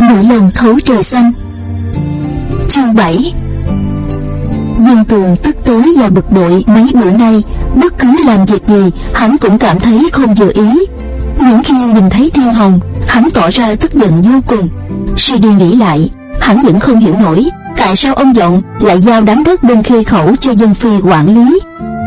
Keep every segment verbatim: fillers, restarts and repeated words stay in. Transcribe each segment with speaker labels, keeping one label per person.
Speaker 1: nỗi lòng thấu trời xanh. Chương bảy. Dương Tường tức tối và bực bội. Mấy bữa nay bất cứ làm việc gì hắn cũng cảm thấy không vừa ý. Những khi nhìn thấy Thiên Hồng, hắn tỏ ra tức giận vô cùng. Suy đi nghĩ lại, hắn vẫn không hiểu nổi tại sao ông Dọng lại giao đám đất bên Khê Khẩu cho Dân Phi quản lý.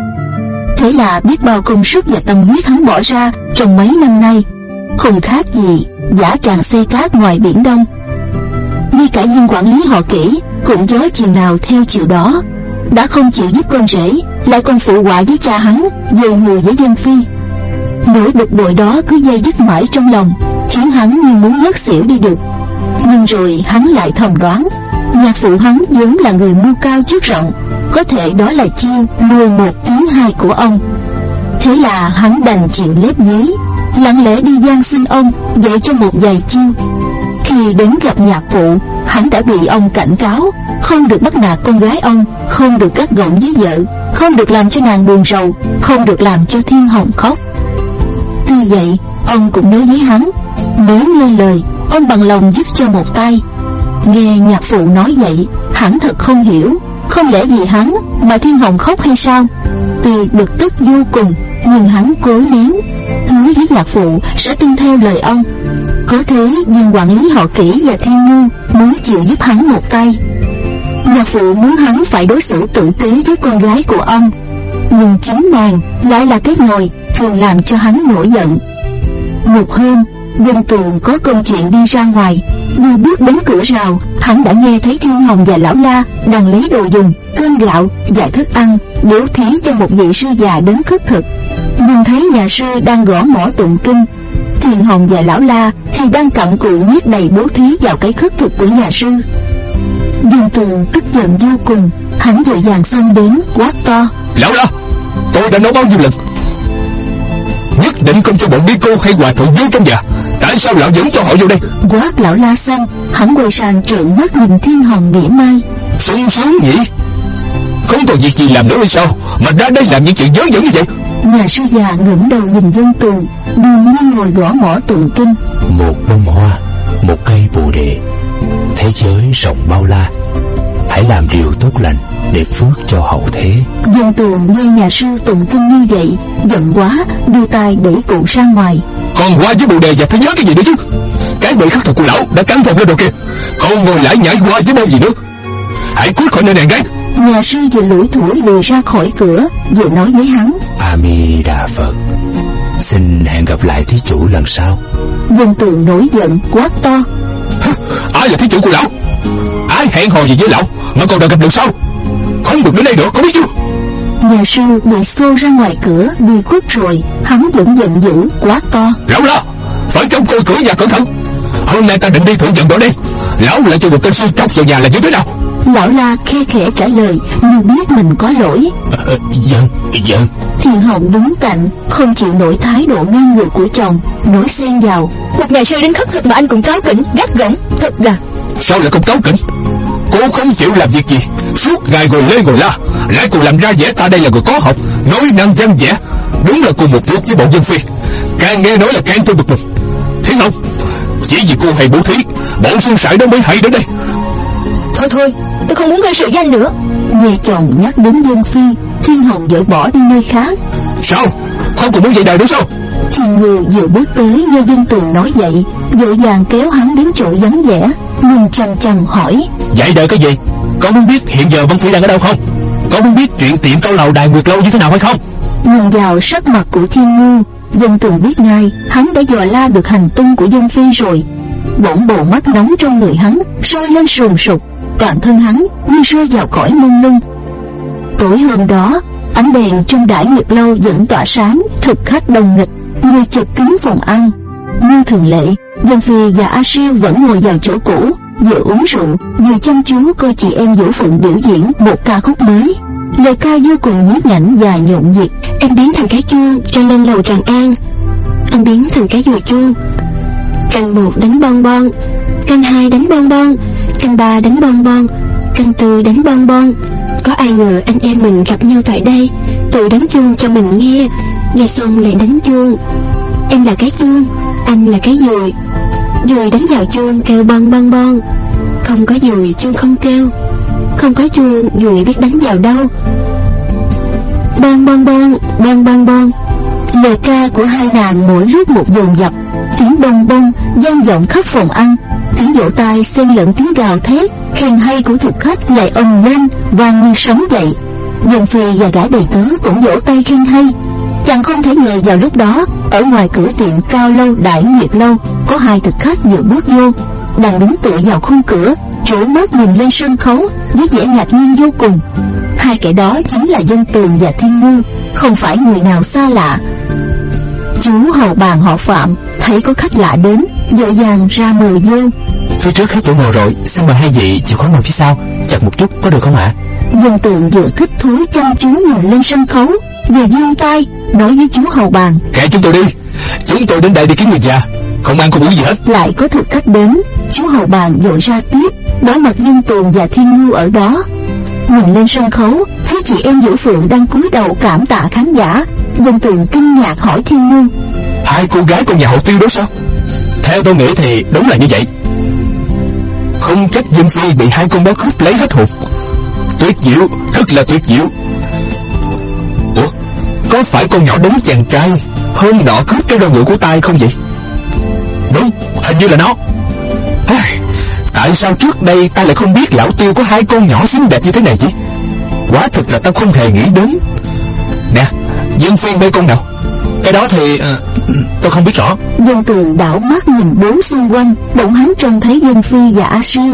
Speaker 1: Thế là biết bao công sức và tâm huyết hắn bỏ ra trong mấy năm nay, không khác gì dã tràng xe cát ngoài biển Đông. Ngay cả viên quản lý họ Kỷ cũng gió chiều nào theo chiều đó, đã không chịu giúp con rể, lại còn phụ họa với cha hắn, dầu mùi với Dân Phi. Nỗi bực bội đó cứ dây dứt mãi trong lòng, khiến hắn như muốn ngất xỉu đi được. Nhưng rồi hắn lại thầm đoán, nhạc phụ hắn vốn là người mưu cao chức rộng, có thể đó là chiêu nuôi một tiếng hai của ông. Thế là hắn đành chịu lép vế, lặng lẽ đi gian xin ông dạy cho một vài chiêu. Khi đến gặp nhạc phụ, hắn đã bị ông cảnh cáo không được bắt nạt con gái ông, không được gắt gỏng với vợ, không được làm cho nàng buồn rầu, không được làm cho Thiên Hồng khóc. Tuy vậy, ông cũng nói với hắn, nếu nghe lời, ông bằng lòng giúp cho một tay. Nghe nhạc phụ nói vậy, hắn thật không hiểu, không lẽ vì hắn mà Thiên Hồng khóc hay sao? Tuy bực tức vô cùng, nhưng hắn cố nén, hứa với nhạc phụ sẽ tuân theo lời ông. Có thế viên quản lý họ Kỷ và Thiên Ngư muốn chịu giúp hắn một tay. Nhạc phụ muốn hắn phải đối xử tử tế với con gái của ông, nhưng chính nàng lại là cái nồi thường làm cho hắn nổi giận. Một hôm, Dân Tường có công chuyện đi ra ngoài, vừa bước đến cửa rào, hắn đã nghe thấy Thiên Hồng và Lão La đang lấy đồ dùng, cơm gạo và thức ăn bố thí cho một vị sư già đến khất thực. Nhưng thấy nhà sư đang gõ mõ tụng kinh, Thiên Hồng và Lão La thì đang cặm cụi nhét đầy bố thí vào cái khất thực của nhà sư. Dân Tường tức giận vô cùng, hắn vội vàng xông đến quát to:
Speaker 2: Lão La, tôi đã nói bao nhiêu lần, nhất định không cho bọn đi cô hay hòa thượng vô trong nhà, tại sao lão vẫn cho họ vô đây?
Speaker 1: Quát Lão La xong, hắn quay sang trợn mắt nhìn Thiên Hồng mỉa mai:
Speaker 2: sung sướng nhỉ, không còn việc gì làm nữa hay sao mà ra đây làm những chuyện dớ dẫn như vậy?
Speaker 1: Nhà sư già ngẩng đầu nhìn Dân Tường, đương nhiên ngồi gõ mõ tụng kinh:
Speaker 3: một bông hoa, một cây bồ đề, thế giới rộng bao la, hãy làm điều tốt lành để phước cho hậu thế.
Speaker 1: Dân Tường nghe nhà sư tụng kinh như vậy, giận quá, đưa tay đẩy cụ ra ngoài.
Speaker 2: Còn hoa với bồ đề và thế giới cái gì nữa chứ? Cái bệ khắc thực của lão đã cắn phòng lên rồi kìa, còn ngồi lại nhảy hoa với bao gì nữa? Hãy cút khỏi nơi này ngay.
Speaker 1: Nhà sư vừa lủi thủi lùi ra khỏi cửa, vừa nói với hắn:
Speaker 3: A Di Đà Phật, xin hẹn gặp lại thí chủ lần sau.
Speaker 1: Dân Tường nổi giận quát to:
Speaker 2: ai là thí chủ của lão? Ai hẹn hò gì với lão mà còn đòi gặp được sao? Không được đến đây nữa, có biết chưa?
Speaker 1: Nhà sư bị xô ra ngoài cửa, đi khuất rồi. Hắn vẫn giận dữ quát to:
Speaker 2: Lão La, phải trông coi cửa nhà cẩn thận. Hôm nay ta định đi thượng vận đó đây, lão lại cho một tên sư chọc vào nhà là như thế nào?
Speaker 1: Lão La khe khẽ trả lời như biết mình có lỗi.
Speaker 3: Ờ, dân, dân.
Speaker 1: Thiên Hồng đứng cạnh, không chịu nổi thái độ ngang ngược của chồng, nói xen vào:
Speaker 4: một nhà sư đến khất thực mà anh cũng cáu kỉnh, gắt gỏng, thật là...
Speaker 2: Sao lại không cáu kỉnh? Cô không chịu làm việc gì, suốt ngày ngồi lê ngồi la, lại còn làm ra vẻ ta đây là người có học, nói năng văn vẻ, đúng là cùng một lúc với bọn Dân Phi. Càng nghe nói là càng tôi bực mình. Thiên Hồng, chỉ vì cô hay bố thí, bọn xuân sải đó mới hay đến đây.
Speaker 4: Thôi thôi, tôi không muốn gây sự với anh nữa.
Speaker 1: Nghe chồng nhắc đến Dân Phi, Thiên Hồng vội bỏ đi nơi khác.
Speaker 2: Sao? Không còn muốn dạy đời nữa sao?
Speaker 1: Thiên Ngư vừa bước tới nghe Dân Tường nói vậy, vội vàng kéo hắn đến chỗ vắng vẻ, nhìn chằm chằm hỏi:
Speaker 2: dạy đời cái gì? Con muốn biết hiện giờ Vân Phi đang ở đâu không? Con muốn biết chuyện tiệm cao lầu Đài Nguyệt Lâu như thế nào hay không?
Speaker 1: Nhìn vào sắc mặt của Thiên Ngư, Dân Tường biết ngay hắn đã dò la được hành tung của Dân Phi rồi. Bỗng bầu mắt nóng trong người hắn sôi lên sùn sục, toàn thân hắn như rơi vào cõi mông lung. Tối hôm đó, ánh đèn trong Đài Nguyệt Lâu vẫn tỏa sáng, thực khách đông nghịch, người chật kín phòng ăn. Như thường lệ, Dân Phi và A Siêu vẫn ngồi vào chỗ cũ, vừa uống rượu vừa chăm chú coi chị em Vũ Phượng biểu diễn một ca khúc mới. Lời ca vô cùng nhiếp nhảnh và nhộn nhịp.
Speaker 5: Em biến thành cái chuông treo lên lầu Tràng An, anh biến thành cái dùi chuông. Canh một đánh bon bon, canh hai đánh bon bon, canh ba đánh bon bon, canh tư đánh bon bon. Có ai ngờ anh em mình gặp nhau tại đây, tự đánh chuông cho mình nghe, nghe xong lại đánh chuông. Em là cái chuông, anh là cái dùi. Dùi đánh vào chuông kêu bon bon bon. Không có dùi chuông không kêu, không có chuông dùi biết đánh vào đâu. Bon bon bon, bon bon bon.
Speaker 1: Lời ca của hai nàng mỗi lúc một dồn dập, tiếng bông bông vang vọng khắp phòng ăn, tiếng vỗ tay xen lẫn tiếng gào thét khen hay của thực khách lại ầm lên vang như sóng dậy. Dân phi và gã đầy tớ cũng vỗ tay khen hay. Chàng không thể ngờ vào lúc đó, ở ngoài cửa tiệm Cao Lâu Đại Nguyệt Lâu có hai thực khách vừa bước vô, đang đứng tựa vào khung cửa, rủ mắt nhìn lên sân khấu với vẻ ngạc nhiên vô cùng. Hai kẻ đó chính là Vân Tường và Thiên Ngư, không phải người nào xa lạ. Chú hầu bàn họ Phạm thấy có khách lạ đến, vội vàng ra mời vô.
Speaker 3: Phía trước khách chỗ ngồi rồi, xin mời hai vị chịu khó ngồi phía sau, chặt một chút có được không ạ?
Speaker 1: Vân Tường vừa thích thú chăm chú nhìn lên sân khấu, vừa giương tay nói với chú hầu bàn:
Speaker 2: kệ chúng tôi đi, chúng tôi đến đây đi kiếm người già, không ăn không uống gì hết.
Speaker 1: Lại có thực khách đến, chú hầu bàn vội ra tiếp, đối mặt Vân Tường và Thiên Ngư ở đó. Nhìn lên sân khấu, thấy chị em Vũ Phượng đang cúi đầu cảm tạ khán giả. Vân Tường kinh ngạc hỏi Thiên Ngư:
Speaker 2: hai cô gái con nhà họ Tiêu đó sao? Theo tôi nghĩ thì đúng là như vậy. Không trách Vân Phi bị hai con đó cướp lấy hết hồn. Tuyệt diệu, thật là tuyệt diệu. Ủa, có phải con nhỏ đống chàng trai hôm nọ cướp cái đôi ngựa của tai không vậy? Đúng, hình như là nó. Tại sao trước đây ta lại không biết lão Tiêu có hai con nhỏ xinh đẹp như thế này chứ? Quá thực là ta không hề nghĩ đến. Nè, Vân Phi mê con nào? Cái đó thì uh, tôi không biết rõ.
Speaker 1: Vân Tường đảo mắt nhìn bốn xung quanh, bỗng hắn trông thấy Vân Phi và A Siêu.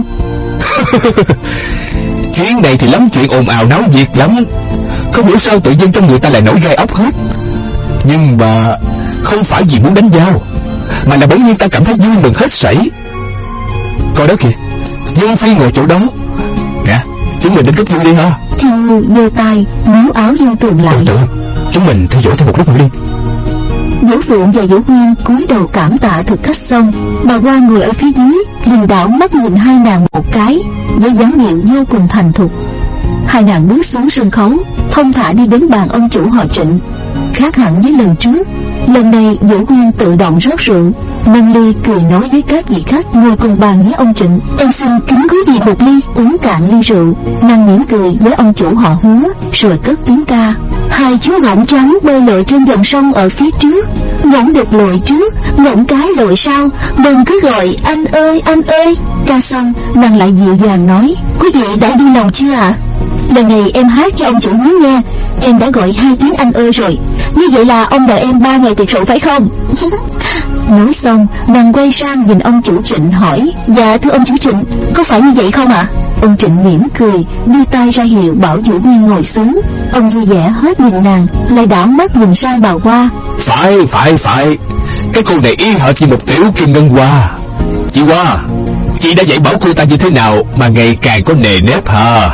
Speaker 2: Chuyến này thì lắm chuyện ồn ào náo nhiệt lắm. Không hiểu sao tự nhiên trong người ta lại nổi gai ốc hết. Nhưng mà không phải vì muốn đánh nhau, mà là bỗng nhiên ta cảm thấy vui mừng hết sảy. Coi đó kìa, Vân Phi ngồi chỗ đó. Nè, chúng mình đến rất vui đi ha.
Speaker 1: Thiên Ngư giơ tay níu áo Vân Tường lại.
Speaker 3: Từ từ, chúng mình theo dõi thêm một lúc nữa đi.
Speaker 1: Vũ Phượng và Vũ Huyên cúi đầu cảm tạ thực khách xong, bà Hoa ngồi ở phía dưới, liền đảo mắt nhìn hai nàng một cái với dáng điệu vô cùng thành thục. Hai nàng bước xuống sân khấu, thông thả đi đến bàn ông chủ họ Trịnh. Khác hẳn với lần trước, lần này Vũ Huyên tự động rót rượu, nâng ly cười nói với các vị khách ngồi cùng bàn với ông Trịnh: em xin kính quý vị một ly. Uống cạn ly rượu, nàng mỉm cười với ông chủ họ Hứa, rồi cất tiếng ca: hai chú ngỗng trắng bơi lội trên dòng sông ở phía trước, ngỗng được lội trước, ngỗng cái lội sau, đừng cứ gọi anh ơi anh ơi. Ca xong, nàng lại dịu dàng nói: quý vị đã vui lòng chưa ạ? À? Lần này em hát cho ông chủ Hứa nghe, em đã gọi hai tiếng anh ơi rồi. Như vậy là ông đợi em ba ngày tiệc rượu phải không? Nói xong, nàng quay sang nhìn ông chủ Trịnh hỏi: dạ thưa ông chủ Trịnh, có phải như vậy không ạ? À? Ông Trịnh mỉm cười, đưa tay ra hiệu bảo Vũ Huyên ngồi xuống. Ông vui vẻ hết nhìn nàng, lại đảo mắt nhìn sang bà Hoa:
Speaker 2: phải phải phải, cái cô này y hệt như một tiểu kim ngân hoa. Chị Hoa, chị đã dạy bảo cô ta như thế nào mà ngày càng có nề nếp hả?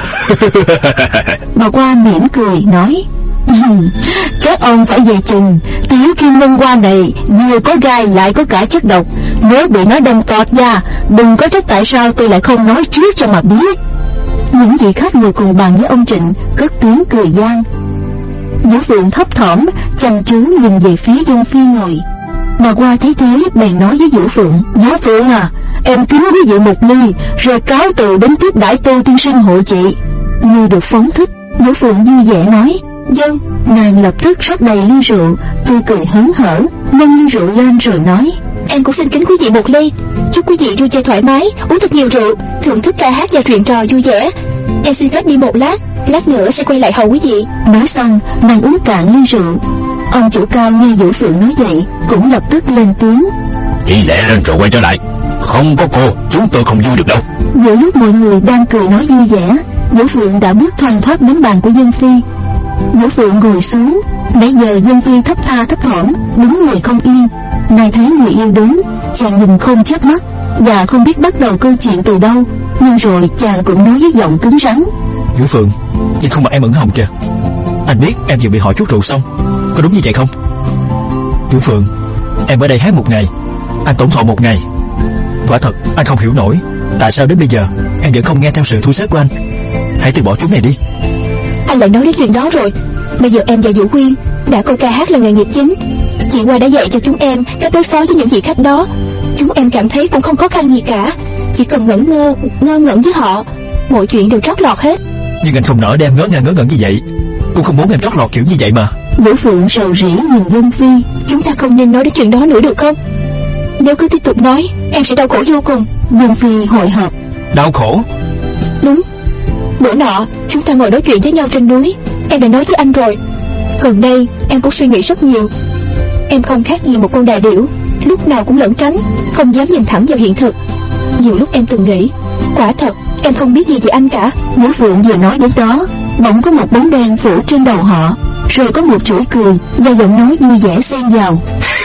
Speaker 1: Bà Hoa mỉm cười nói: các ông phải về chừng, tiểu kim ngân hoa này vừa có gai lại có cả chất độc. Nếu bị nó đâm tọt ra, đừng có trách tại sao tôi lại không nói trước cho mà biết. Những vị khách ngồi cùng bàn với ông Trịnh cất tiếng cười gian. Vũ Phượng thấp thỏm chăm chú nhìn về phía Vân Phi ngồi. Bà Hoa thấy thế bèn nói với Vũ Phượng: Vũ Phượng à, em kính quý vị một ly, rồi cáo từ đến tiếp đãi Tô tiên sinh hộ chị. Như được phóng thích, Vũ Phượng vui vẻ nói: vâng. Nàng lập tức rót đầy ly rượu, tươi cười hớn hở, nâng ly rượu lên rồi nói:
Speaker 4: em cũng xin kính quý vị một ly, chúc quý vị vui chơi thoải mái, uống thật nhiều rượu, thưởng thức ca hát và chuyện trò vui vẻ. Em xin phép đi một lát, lát nữa sẽ quay lại hầu quý vị.
Speaker 1: Nói xong, nàng uống cạn ly rượu. Ông chủ Cao nghe Vũ Phượng nói vậy, cũng lập tức lên tiếng:
Speaker 3: đi lẹ lên rồi quay trở lại, không có cô chúng tôi không vui được đâu.
Speaker 1: Giữa lúc mọi người đang cười nói vui vẻ, Vũ Phượng đã bước thoăn thoắt đến bàn của Vân Phi. Vũ Phượng ngồi xuống. Nãy giờ Vân Phi thấp tha thấp thỏm đứng ngồi không yên. Nay thấy người yêu đến, chàng nhìn không chớp mắt và không biết bắt đầu câu chuyện từ đâu. Nhưng rồi chàng cũng nói với giọng cứng rắn:
Speaker 3: Vũ Phượng, nhìn khuôn mặt em ửng hồng kìa. Anh biết em vừa bị họ chuốc rượu xong, có đúng như vậy không? Vũ Phượng, em ở đây hát một ngày, anh tổn thọ một ngày. Quả thật anh không hiểu nổi tại sao đến bây giờ em vẫn không nghe theo sự thu xếp của anh. Hãy từ bỏ chuyến này đi.
Speaker 4: Anh lại nói đến chuyện đó rồi. Bây giờ em và Vũ Huyên đã coi ca hát là nghề nghiệp chính. Chị Hoa đã dạy cho chúng em cách đối phó với những vị khách đó. Chúng em cảm thấy cũng không khó khăn gì cả, chỉ cần ngẩn ngơ, ngơ ngẩn với họ, mọi chuyện đều trót lọt hết.
Speaker 3: Nhưng anh không nỡ đem ngớ ngẩn ngớ ngẩn như vậy. Cũng không muốn em trót lọt kiểu như vậy mà.
Speaker 1: Vũ Phượng rầu rĩ nhìn Dân Phi.
Speaker 4: Chúng ta không nên nói đến chuyện đó nữa được không? Nếu cứ tiếp tục nói, em sẽ đau khổ vô cùng.
Speaker 1: Dân Phi hồi hộp.
Speaker 3: Đau khổ?
Speaker 4: Đúng. Bữa nọ chúng ta ngồi nói chuyện với nhau trên núi, em đã nói với anh rồi. Gần đây em cũng suy nghĩ rất nhiều. Em không khác gì một con đà điểu, lúc nào cũng lẩn tránh, không dám nhìn thẳng vào hiện thực. Nhiều lúc em từng nghĩ, quả thật em không biết gì về anh cả.
Speaker 1: Vũ Phượng vừa nói đến đó, bỗng có một bóng đen phủ trên đầu họ, rồi có một chuỗi cười và giọng nói vui vẻ xen vào.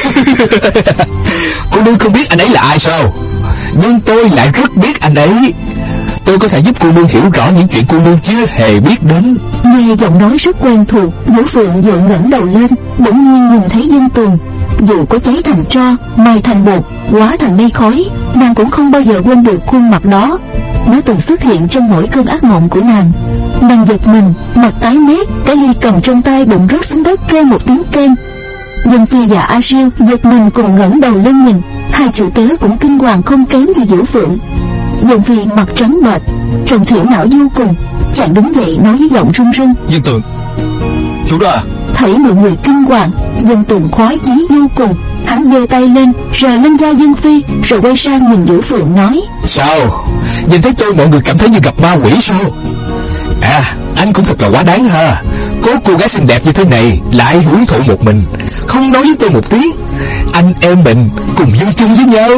Speaker 2: Cô nương không biết anh ấy là ai sao? Nhưng tôi lại rất biết anh ấy. Tôi có thể giúp cô nương hiểu rõ những chuyện cô nương chưa hề biết đến.
Speaker 1: Nghe giọng nói rất quen thuộc, Vũ Phượng vội ngẩng đầu lên, bỗng nhiên nhìn thấy Dân Tường. Dù có cháy thành tro, mài thành bột, hóa thành mây khói, nàng cũng không bao giờ quên được khuôn mặt đó. Nó từng xuất hiện trong mỗi cơn ác mộng của nàng. Nàng giật mình, mặt tái mét, cái ly cầm trong tay bỗng rớt xuống đất kêu một tiếng keng. Dân Phi và A Siêu giật mình cùng ngẩng đầu lên nhìn. Hai chủ tớ cũng kinh hoàng không kém gì Vũ Phượng. Dân Phi mặt trắng bệch, trông thiểu não vô cùng. Chàng đứng dậy nói với giọng run run:
Speaker 3: Dân Tường, chú đó à?
Speaker 1: Thấy mọi người kinh hoàng, Dân Tường khoái chí vô cùng. Hắn giơ tay lên, rờ lên vai Dân Phi, rồi quay sang nhìn Vũ Phượng nói:
Speaker 2: Sao? Nhìn thấy tôi mọi người cảm thấy như gặp ma quỷ sao? À, anh cũng thật là quá đáng ha. Có cô gái xinh đẹp như thế này lại hưởng thụ một mình, không nói với tôi một tiếng. Anh em mình cùng vui chung với nhau.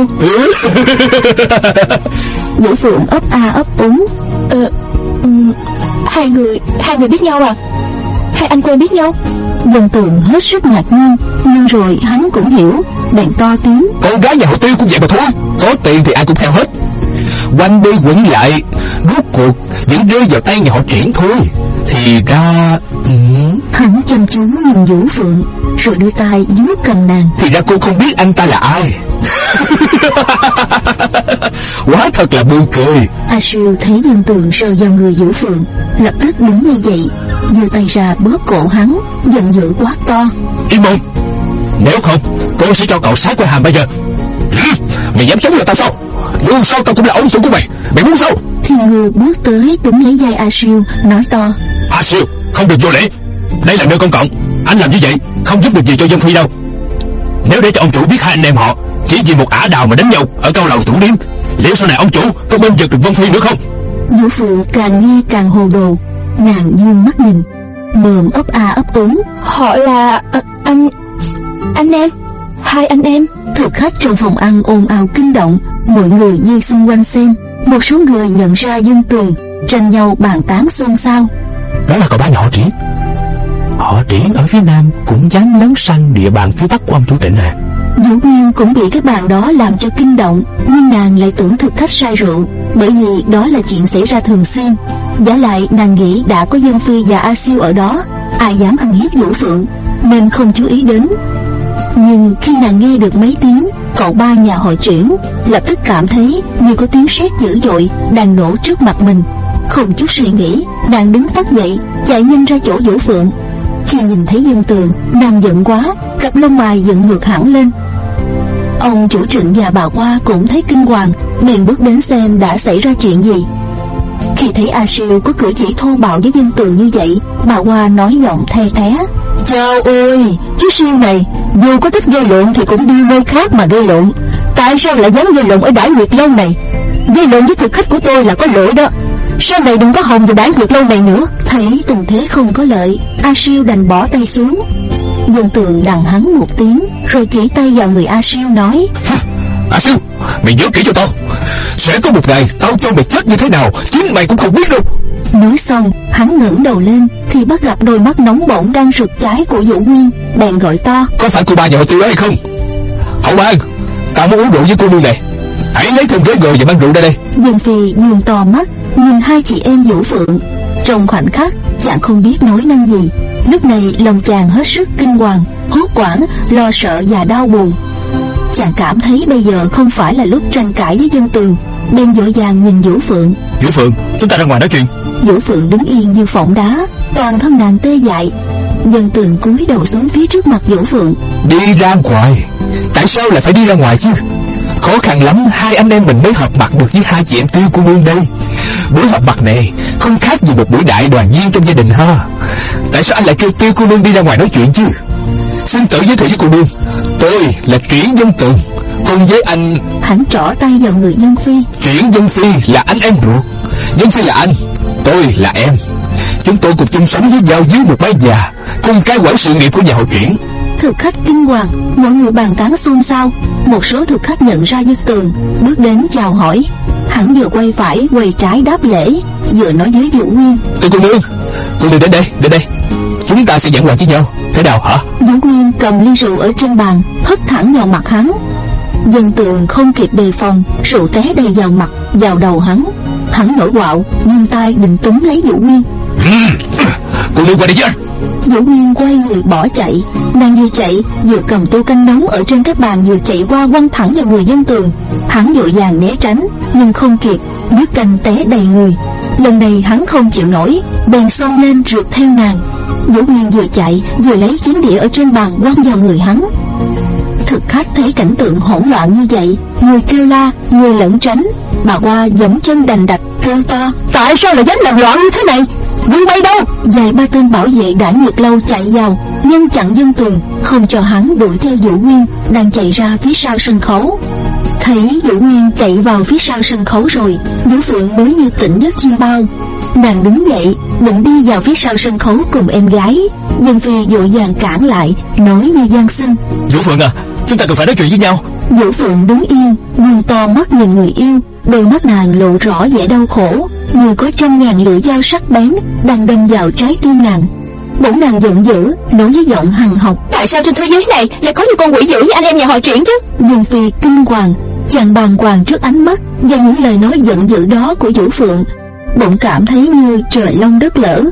Speaker 1: Vũ Phượng ấp a ấp úng.
Speaker 4: Ờ, um, hai người, hai người biết nhau à? Hai anh quen biết nhau?
Speaker 1: Dân Tường hết sức ngạc nhiên, nhưng rồi hắn cũng hiểu, bèn to tiếng:
Speaker 2: Con gái nhà họ Tiêu cũng vậy mà thôi. Có tiền thì ai cũng theo hết. Quanh đi quẩn lại, rốt cuộc vẫn rơi vào tay nhà họ Triển thôi. Thì ra... Ừ.
Speaker 1: Hắn chăm chú nhìn Vũ Phượng, rồi đưa tay vuốt cầm nàng.
Speaker 2: Thì ra cô không biết anh ta là ai. Quá thật là buồn cười.
Speaker 1: A Siêu thấy Dân Tường sờ vào người Vũ Phượng, lập tức đứng ngay dậy, giơ tay ra bóp cổ hắn, giận dữ quát to:
Speaker 2: Im mồm! Nếu không, tôi sẽ cho cậu sát qua hàm bây giờ. Mày dám chống lại tao sao? Dù sao tao cũng là ông chủ của mày. Mày muốn sao?
Speaker 1: Thiên Ngư bước tới túm lấy vai A Siêu, nói to:
Speaker 2: A Siêu, không được vô lễ. Đây là nơi công cộng, anh làm như vậy không giúp được gì cho Dân Phi đâu. Nếu để cho ông chủ biết hai anh em họ chỉ vì một ả đào mà đánh nhau ở cao lầu Thủ Điếm, liệu sau này ông chủ có bên vực được Vân Phi nữa không?
Speaker 1: Vũ Phượng càng nghe càng hồ đồ, nàng dương mắt nhìn, mồm ấp a ấp úng:
Speaker 4: Họ là uh, anh anh em hai anh em.
Speaker 1: Thực khách trong phòng ăn ồn ào kinh động, mọi người di xung quanh xem. Một số người nhận ra Dân Tường, tranh nhau bàn tán xôn xao.
Speaker 2: Đó là cậu ba nhỏ Triển. Họ Triển ở phía nam cũng dám lấn sang địa bàn phía bắc của ông chủ Trịnh à?
Speaker 1: Vũ Nguyên cũng bị cái bàn đó làm cho kinh động, nhưng nàng lại tưởng thực khách say rượu, bởi vì đó là chuyện xảy ra thường xuyên. Giả lại nàng nghĩ đã có Dân Phi và A Siêu ở đó, ai dám ăn hiếp Vũ Phượng, nên không chú ý đến. Nhưng khi nàng nghe được mấy tiếng cậu ba nhà họ Triển, lập tức cảm thấy như có tiếng sét dữ dội đang nổ trước mặt mình. Không chút suy nghĩ, nàng đứng phát dậy, chạy nhanh ra chỗ Vũ Phượng. Khi nhìn thấy Dân Tường, nàng giận quá, cặp lông mày dựng ngược hẳn lên. Ông chủ Trịnh và bà Hoa cũng thấy kinh hoàng, bèn bước đến xem đã xảy ra chuyện gì. Khi thấy A Siêu có cử chỉ thô bạo với Dân Tường như vậy, bà Hoa nói giọng the thé: Chao ơi, chú Siêu này dù có thích gây lộn thì cũng đi nơi khác mà gây lộn. Tại sao lại dám gây lộn ở Đãi Nguyệt Lâu này? Gây lộn với thực khách của tôi là có lỗi đó. Sau này đừng có hòng về Đãi Nguyệt Lâu này nữa. Thấy tình thế không có lợi, A Siêu đành bỏ tay xuống. Dân Tường đằng hắn một tiếng, rồi chỉ tay vào người A Siêu nói:
Speaker 2: A Siêu, mày nhớ kỹ cho tao. Sẽ có một ngày tao cho mày chết như thế nào chính mày cũng không biết đâu.
Speaker 1: Nói xong, hắn ngẩng đầu lên thì bắt gặp đôi mắt nóng bỏng đang rực cháy của Vũ Nguyên, bèn gọi to:
Speaker 2: Có phải cô ba nhà họ Tiêu hay không? Hậu Ban, tao muốn uống rượu với cô nương này. Hãy lấy thêm ghế ngồi và mang rượu ra đây.
Speaker 1: Dân Phi nhường to mắt nhìn hai chị em Vũ Phượng. Trong khoảnh khắc, chàng không biết nói năng gì. Lúc này lòng chàng hết sức kinh hoàng, hốt hoảng, lo sợ và đau buồn. Chàng cảm thấy bây giờ không phải là lúc tranh cãi với Dân Tường, bèn vội vàng nhìn Vũ Phượng.
Speaker 3: Vũ Phượng, chúng ta ra ngoài nói chuyện.
Speaker 1: Vũ Phượng đứng yên như phỏng đá, toàn thân nàng tê dại. Dân Tường cúi đầu xuống phía trước mặt Vũ Phượng.
Speaker 2: Đi ra ngoài? Tại sao lại phải đi ra ngoài chứ? Khó khăn lắm hai anh em mình mới họp mặt được với hai chị em Tiêu cô nương đây. Buổi họp mặt này không khác gì một buổi đại đoàn viên trong gia đình ha. Tại sao anh lại kêu Tiêu cô nương đi ra ngoài nói chuyện chứ? Xin tự giới thiệu với cô nương, tôi là Chuyển Dân Tường. Còn với anh...
Speaker 1: Hắn trỏ tay vào người Dân Phi.
Speaker 2: Chuyển Dân Phi là anh em ruột, Dân Phi là anh, tôi là em. Chúng tôi cùng chung sống với nhau dưới một mái nhà, cùng cai quản sự nghiệp của nhà họ Chuyển.
Speaker 1: Thực khách kinh hoàng, mọi người bàn tán xôn xao. Một số thực khách nhận ra Dân Tường, bước đến chào hỏi. Hắn vừa quay phải quay trái đáp lễ, vừa nói với Vũ Nguyên:
Speaker 2: Tôi cô nương, cô nương đến đây, đến đây, chúng ta sẽ giảng hòa với nhau. Thế nào hả?
Speaker 1: Vũ Nguyên cầm ly rượu ở trên bàn, hất thẳng vào mặt hắn. Dân Tường không kịp đề phòng, rượu té đầy vào mặt, vào đầu hắn. Hắn nổi quạo, nhưng tay định túm lấy Vũ Nguyên.
Speaker 2: Cô nương qua đây chứ.
Speaker 1: Vũ Nguyên quay người bỏ chạy. Nàng vừa chạy vừa cầm tô canh nóng ở trên các bàn, vừa chạy qua quăng thẳng vào người Dân Tường. Hắn vội vàng né tránh, nhưng không kịp, nước canh té đầy người. Lần này hắn không chịu nổi, bèn xông lên rượt theo nàng. Vũ Nguyên vừa chạy vừa lấy chén đĩa ở trên bàn quăng vào người hắn. Thực khách thấy cảnh tượng hỗn loạn như vậy, người kêu la, người lẩn tránh. Bà Hoa giẫm chân đành đạch kêu to: Tại sao lại dám làm loạn như thế này? Vương bay đâu? Vài ba tên bảo vệ đã Nguyệt Lâu chạy vào, ngăn chặn Dân Tường, không cho hắn đuổi theo Vũ Nguyên đang chạy ra phía sau sân khấu. Thấy Vũ Nguyên chạy vào phía sau sân khấu rồi, Vũ Phượng mới như tỉnh giấc chim bao. Nàng đứng dậy định đi vào phía sau sân khấu cùng em gái. Dân Phi vội vàng cản lại, nói như van xin:
Speaker 3: Vũ Phượng à, chúng ta cần phải nói chuyện với nhau.
Speaker 1: Vũ Phượng đứng yên, vươn to mắt nhìn người yêu. Đôi mắt nàng lộ rõ vẻ đau khổ, như có trăm ngàn lưỡi dao sắc bén đang đâm vào trái tim nàng. Bỗng nàng giận dữ, nói với giọng hằn học: Tại sao trên thế giới này lại có những con quỷ dữ như anh em nhà họ Chuyển chứ? Dân Phi kinh hoàng, chàng bàng hoàng trước ánh mắt và những lời nói giận dữ đó của Vũ Phượng, bỗng cảm thấy như trời long đất lở.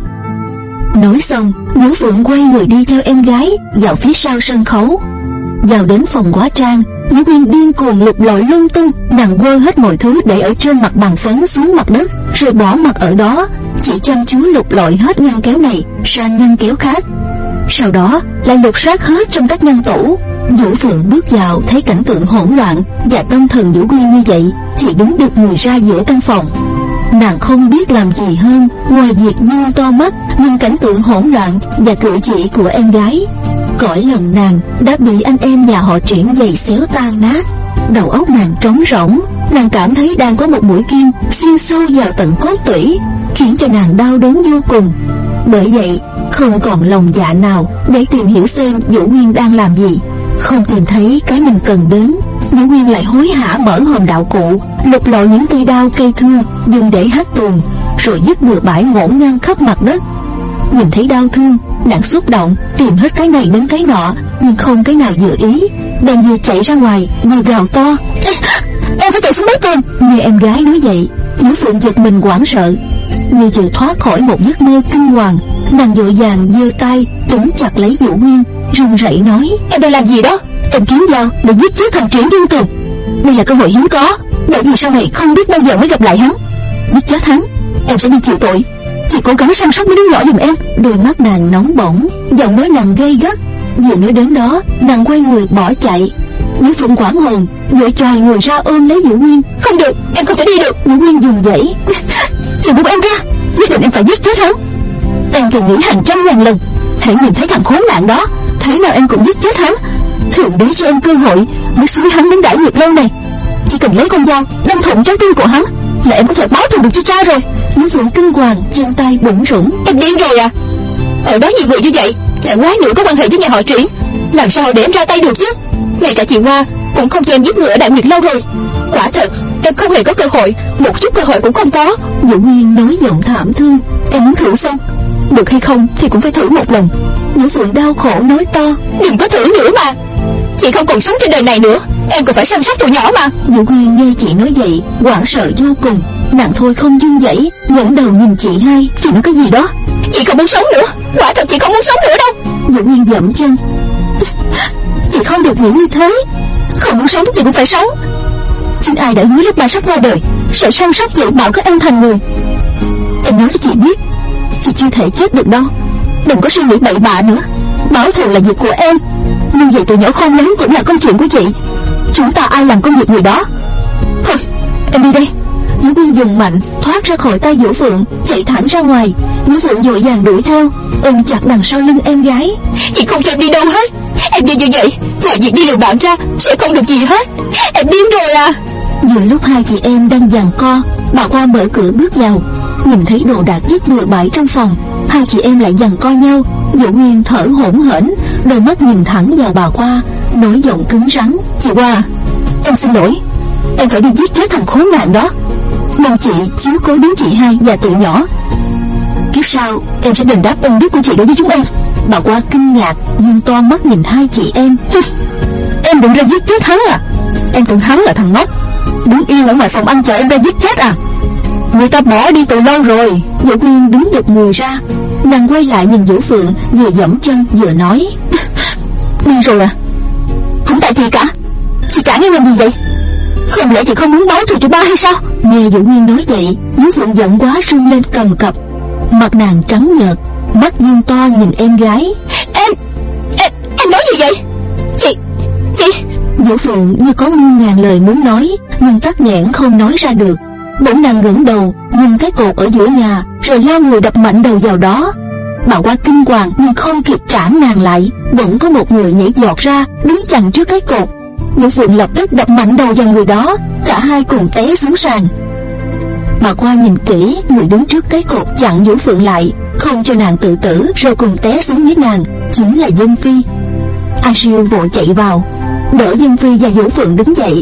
Speaker 1: Nói xong, Vũ Phượng quay người đi theo em gái vào phía sau sân khấu. Vào đến phòng hóa trang, Vũ Nguyên điên cuồng lục lọi lung tung. Nàng quơ hết mọi thứ để ở trên mặt bàn phấn xuống mặt đất, rồi bỏ mặt ở đó, chỉ chăm chú lục lọi hết ngăn kéo này sang ngăn kéo khác. Sau đó lại lục soát hết trong các ngăn tủ. Vũ Phượng bước vào thấy cảnh tượng hỗn loạn và tâm thần Vũ Nguyên như vậy thì đứng được người ra giữa căn phòng. Nàng không biết làm gì hơn ngoài việc nheo to mắt nhìn cảnh tượng hỗn loạn và cử chỉ của em gái. Cõi lòng nàng đã bị anh em nhà họ Triển giày xéo tan nát. Đầu óc nàng trống rỗng, nàng cảm thấy đang có một mũi kim xuyên sâu vào tận cốt tủy, khiến cho nàng đau đớn vô cùng. Bởi vậy không còn lòng dạ nào để tìm hiểu xem Vũ Nguyên đang làm gì. Không tìm thấy cái mình cần đến, Vũ Nguyên lại hối hả mở hòm đạo cụ, lục lọi những cây đao cây thương dùng để hát tuồng, rồi vứt bừa bãi ngổn ngang khắp mặt đất. Nhìn thấy đau thương, nàng xúc động tìm hết cái này đến cái nọ, nhưng không cái nào vừa ý. Nàng vừa chạy ra ngoài vừa gào to: Em phải chạy xuống lấy tiền. Nghe em gái nói vậy, Vũ Phượng giật mình hoảng sợ, như vừa thoát khỏi một giấc mơ kinh hoàng. Nàng vội vàng giơ tay túm chặt lấy Vũ Nguyên, run rẩy nói: Em đang làm gì đó? Em kiếm dao để giết chết thằng Triển Dân Tường. Đây là cơ hội hiếm có, bởi vì sau này không biết bao giờ mới gặp lại hắn. Giết chết hắn, em sẽ đi chịu tội. Chị cố gắng săn sóc mấy đứa nhỏ giùm em. Đôi mắt nàng nóng bỏng, giọng nói nàng gay gắt. Vừa nói đến đó, nàng quay người bỏ chạy. Vũ Phượng hoảng hồn, vội choài người ra ôm lấy Vũ Nguyên. Không được, em không thể đi được. Vũ Nguyên dùng dãy: Chị buông em ra, nhất định em phải giết chết hắn. Em từng nghĩ hàng trăm ngàn lần, hãy nhìn thấy thằng khốn nạn đó, thế nào em cũng giết chết hắn. Thượng đế cho em cơ hội mới xúi hắn đến Đại Nguyệt Lâu này. Chỉ cần lấy con dao đâm thủng trái tim của hắn là em có thể báo thù được cho cha rồi. Vũ Phượng kinh hoàng, chân tay bủn rủn. Em điên rồi à? Ở đó nhiều người như vậy, lại quá nữa có quan hệ với nhà họ Triển, làm sao để em ra tay được chứ? Ngay cả chị Hoa cũng không cho em giết người ở Đại Nguyệt Lâu rồi. Quả thật, em không hề có cơ hội, một chút cơ hội cũng không có. Vũ Nguyên nói giọng thảm thương: Em muốn thử xem? Được hay không thì cũng phải thử một lần. Vũ Phượng đau khổ nói to: Đừng có thử nữa mà, chị không còn sống trên đời này nữa, em còn phải săn sóc tụi nhỏ mà. Vũ Nguyên nghe chị nói vậy hoảng sợ vô cùng, nàng thôi không run rẩy, ngẩng đầu nhìn chị hai. Chị nói cái gì đó? Chị không muốn sống nữa, quả thật chị không muốn sống nữa đâu. Vũ Nguyên dậm chân: Chị không được nghĩ như thế, không muốn sống chị cũng phải sống. Chính ai đã hứa lúc ba sắp qua đời sẽ săn sóc dạy bảo các em thành người. Em nói cho chị biết, chị chưa thể chết được đâu. Đừng có suy nghĩ bậy bạ nữa, báo thù là việc của em, nhưng vậy tụi nhỏ không lớn cũng là câu chuyện của chị. Chúng ta ai làm công việc người đó. Thôi em đi đây. Vũ Quyên dùng mạnh thoát ra khỏi tay Vũ Phượng, chạy thẳng ra ngoài. Vũ Phượng vội vàng đuổi theo, ôm chặt đằng sau lưng em gái.
Speaker 4: Chị không cho em đi đâu hết. Em đi như vậy, ngoài việc đi lừa bạn ra sẽ không được gì hết. Em điên rồi à.
Speaker 1: Vừa lúc hai chị em đang giằng co, bà Khoa mở cửa bước vào, nhìn thấy đồ đạc vứt bừa bãi trong phòng. Hai chị em lại giằng co nhau. Vũ Nguyên thở hổn hển, đôi mắt nhìn thẳng vào bà Khoa, nói giọng cứng rắn. Chị Khoa, em xin lỗi, em phải đi giết chết thằng khốn nạn đó. Mong chị chiếu cố đến chị hai và tụi nhỏ. Kiếp sau em sẽ đền đáp ơn đức của chị đối với chúng em. Bà Khoa kinh ngạc dương to mắt nhìn hai chị em. Em đừng ra giết chết hắn à? Em tưởng hắn là thằng ngốc, đứng yên ở ngoài phòng ăn chờ em ra giết chết à? Người ta bỏ đi từ lâu rồi. Vũ Quyên đứng được người ra, nàng quay lại nhìn Vũ Phượng, vừa giẫm chân vừa nói. Đi rồi à? Không tại chị cả. Chị cản em làm gì vậy? Không lẽ chị không muốn báo thù cho ba hay sao? Nghe Vũ Nguyên nói vậy, Vũ Phượng giận quá run lên cầm cập, mặt nàng trắng nhợt, mắt dương to nhìn em gái.
Speaker 4: Em, em, em nói gì vậy? Chị, chị.
Speaker 1: Vũ Phượng như có muôn ngàn lời muốn nói, nhưng tắc nghẽn không nói ra được. Bỗng nàng ngẩng đầu nhìn cái cột ở giữa nhà, rồi lao người đập mạnh đầu vào đó. Bà Khoa kinh hoàng nhưng không kịp cản nàng lại, bỗng có một người nhảy giọt ra đứng chặn trước cái cột. Vũ Phượng lập tức đập mạnh đầu vào người đó, cả hai cùng té xuống sàn. Bà Khoa nhìn kỹ người đứng trước cái cột chặn Vũ Phượng lại, không cho nàng tự tử rồi cùng té xuống với nàng, chính là Dân Phi. A Siêu vội chạy vào đỡ Dân Phi và Vũ Phượng đứng dậy.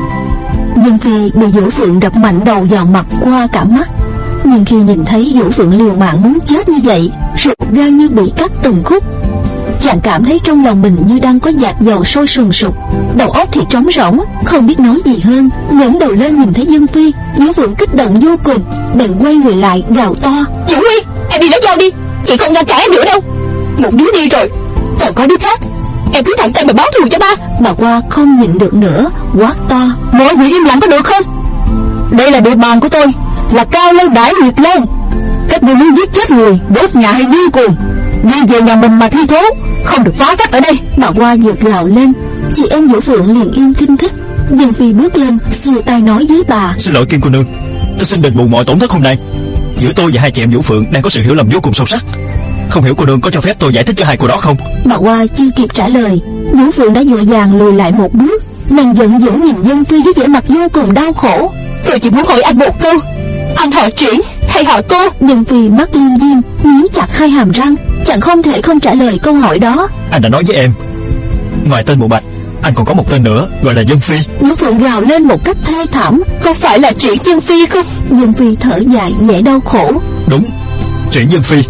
Speaker 1: Dân Phi bị Vũ Phượng đập mạnh đầu vào mặt qua cả mắt, nhưng khi nhìn thấy Vũ Phượng liều mạng muốn chết như vậy, ruột gan như bị cắt từng khúc. Chàng cảm thấy trong lòng mình như đang có dạt dầu sôi sùng sục, đầu óc thì trống rỗng, không biết nói gì hơn. Ngẩng đầu lên nhìn thấy Dân Phi, Vũ Phượng kích động vô cùng, bèn quay người lại gào to.
Speaker 4: Vũ Nguyên, em đi lấy dao đi, chị không ngăn cản em nữa đâu. Một đứa đi rồi, còn có đứa khác, em cứ thẳng tay mà báo thù cho ba.
Speaker 1: Bà Khoa không nhịn được nữa, quát to. Mọi người im lặng có được không? Đây là địa bàn của tôi, là Cao Lâu Đãi Nguyệt Lâu. Các ngươi muốn giết chết người, đốt nhà hay điên cuồng, đi về nhà mình mà thi thố, không được phá cách ở đây. Bà Khoa vừa gào lên, chị em Vũ Phượng liền yên thinh thích. Dân Phi bước lên xua tay nói với bà.
Speaker 3: Xin lỗi Kim cô nương, tôi xin đền bù mọi tổn thất hôm nay. Giữa tôi và hai chị em Vũ Phượng đang có sự hiểu lầm vô cùng sâu sắc. Không hiểu cô nương có cho phép tôi giải thích cho hai cô đó không?
Speaker 1: Bà Hoa chưa kịp trả lời, Vũ Phượng đã vội vàng lùi lại một bước. Nàng giận dữ nhìn Dân Phi với vẻ mặt vô cùng đau khổ.
Speaker 4: Tôi chỉ muốn hỏi anh một câu, anh họ Triển hay họ Tô?
Speaker 1: Dân Phi mắt liêm diêm, nghiến chặt hai hàm răng, chẳng không thể không trả lời câu hỏi đó.
Speaker 3: Anh đã nói với em, ngoài tên Mộ Bạch, anh còn có một tên nữa, gọi là Dân Phi.
Speaker 1: Vũ Phượng gào lên một cách thê thảm.
Speaker 4: Có phải là Triển Dân Phi không?
Speaker 1: Dân Phi thở dài vẻ đau khổ.
Speaker 3: Đúng, Triển Dân Phi.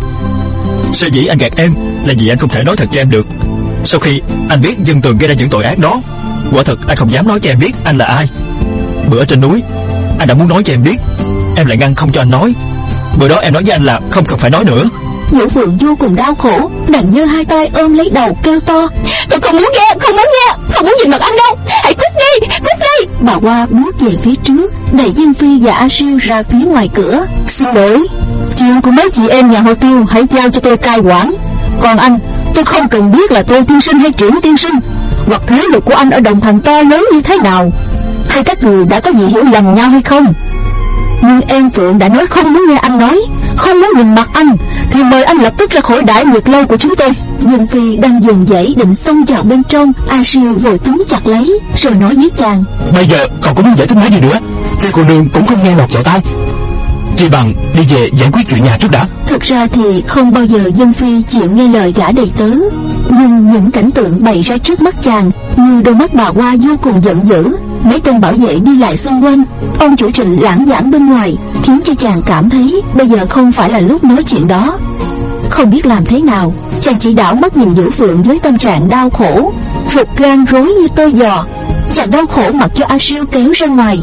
Speaker 3: Sở dĩ anh gạt em là vì anh không thể nói thật cho em được. Sau khi anh biết Dân Tường gây ra những tội ác đó, quả thật anh không dám nói cho em biết anh là ai. Bữa trên núi anh đã muốn nói cho em biết, em lại ngăn không cho anh nói. Bữa đó em nói với anh là không cần phải nói nữa.
Speaker 1: Vũ Phượng vô cùng đau khổ, nàng giơ hai tay ôm lấy đầu kêu to.
Speaker 4: Tôi không muốn nghe, không muốn nghe, không muốn nhìn mặt anh đâu. Hãy cút đi, cút đi.
Speaker 1: Bà Hoa bước về phía trước, đẩy Dân Phi và A Siêu ra phía ngoài cửa. Xin lỗi, chuyện của mấy chị em nhà họ Tiêu hãy giao cho tôi cai quản. Còn anh, tôi không cần biết là Tô tiên sinh hay Triển tiên sinh, hoặc thế lực của anh ở Đồng Thành to lớn như thế nào, hay các người đã có gì hiểu lầm nhau hay không. Nhưng em Phượng đã nói không muốn nghe anh nói, không muốn nhìn mặt anh, thì mời anh lập tức ra khỏi Đại Nguyệt Lâu của chúng tôi. Dân Phi đang dùng dãy định xông vào bên trong, A Siêu vội túm chặt lấy, rồi nói với chàng.
Speaker 2: Bây giờ còn có muốn giải thích nói gì nữa, thì cô nương cũng không nghe lọt vào tai. Chỉ bằng đi về giải quyết chuyện nhà trước đã.
Speaker 1: Thực ra thì không bao giờ Dân Phi chịu nghe lời gã đầy tớ, nhưng những cảnh tượng bày ra trước mắt chàng như đôi mắt bà Hoa vô cùng giận dữ. Mấy tên bảo vệ đi lại xung quanh, ông chủ Trịnh lãng giảng bên ngoài, khiến cho chàng cảm thấy bây giờ không phải là lúc nói chuyện đó. Không biết làm thế nào, chàng chỉ đảo mắt nhìn Vũ Phượng với tâm trạng đau khổ, ruột gan rối như tơ giò. Chàng đau khổ mặc cho A Siêu kéo ra ngoài.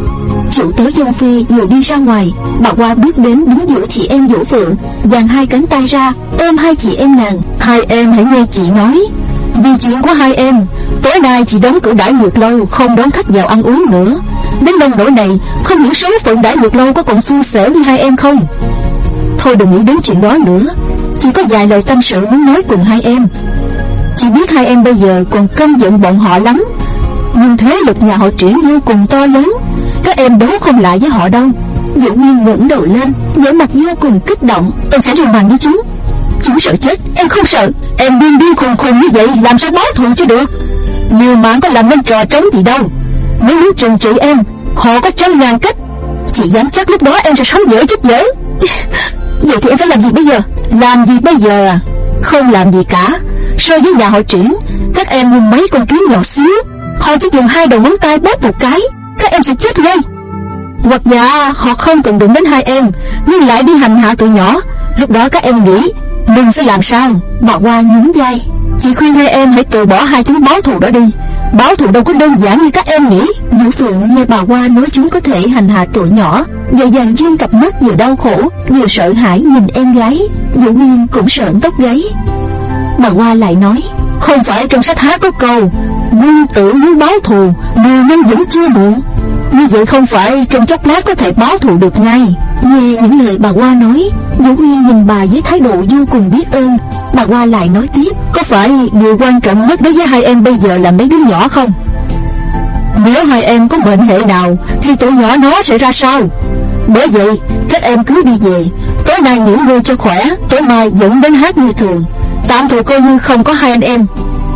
Speaker 1: Chủ tớ Dân Phi vừa đi ra ngoài, bà Hoa bước đến đứng giữa chị em Vũ Phượng, dang hai cánh tay ra ôm hai chị em nàng. Hai em hãy nghe chị nói. Vì chuyện của hai em, tối nay chị đóng cửa Đại Nguyệt Lâu, không đón khách vào ăn uống nữa. Đến nông nỗi này, không hiểu số phận Đại Nguyệt Lâu có còn xui xẻo như hai em không? Thôi đừng nghĩ đến chuyện đó nữa, chỉ có vài lời tâm sự muốn nói cùng hai em. Chị biết hai em bây giờ còn căm giận bọn họ lắm, Nhưng thế lực nhà họ Triển vô cùng to lớn, các em đấu không lại với họ đâu. Vũ Nguyên ngẩng đầu lên, vẻ mặt vô cùng kích động. Em sẽ liều mạng với chúng. Chúng sợ chết, em không sợ. Em điên điên khùng khùng như vậy làm sao báo thù cho được. Liều mạng có làm nên trò trống gì đâu. Nếu muốn trừng trị em, họ có trăm ngàn cách. Chị dám chắc lúc đó em sẽ sống dở chết dở. Vậy thì em phải làm gì bây giờ? Làm gì bây giờ à? Không làm gì cả. So với nhà họ Triển, các em như mấy con kiến nhỏ xíu. Họ chỉ dùng hai đầu ngón tay bóp một cái, các em sẽ chết ngay. Hoặc dạ họ không cần đụng đến hai em, nhưng lại đi hành hạ tụi nhỏ. Lúc đó các em nghĩ mình sẽ làm sao? Bà Hoa nhún vai. Chị khuyên hai em hãy từ bỏ hai thứ báo thù đó đi. Báo thù đâu có đơn giản như các em nghĩ. Vũ Phượng nghe bà Hoa nói chúng có thể hành hạ tụi nhỏ, vội vàng dương cặp mắt vừa đau khổ vừa sợ hãi nhìn em gái. Vũ Nguyên cũng sợn tóc gáy. Bà Hoa lại nói, không phải trong sách hát có câu Nguyên tử muốn báo thù, mười năm vẫn chưa muộn. Như vậy không phải trong chốc lát có thể báo thù được ngay. Nghe những lời bà Hoa nói, Vũ Nguyên nhìn bà với thái độ vô cùng biết ơn. Bà Hoa lại nói tiếp, có phải điều quan trọng nhất đối với hai em bây giờ là mấy đứa nhỏ không? Nếu hai em có mệnh hệ nào thì tụi nhỏ nó sẽ ra sao? Bởi vậy các em cứ đi về, tối nay nghỉ ngơi cho khỏe, tối mai vẫn đến hát như thường. Tạm thời coi như không có hai anh em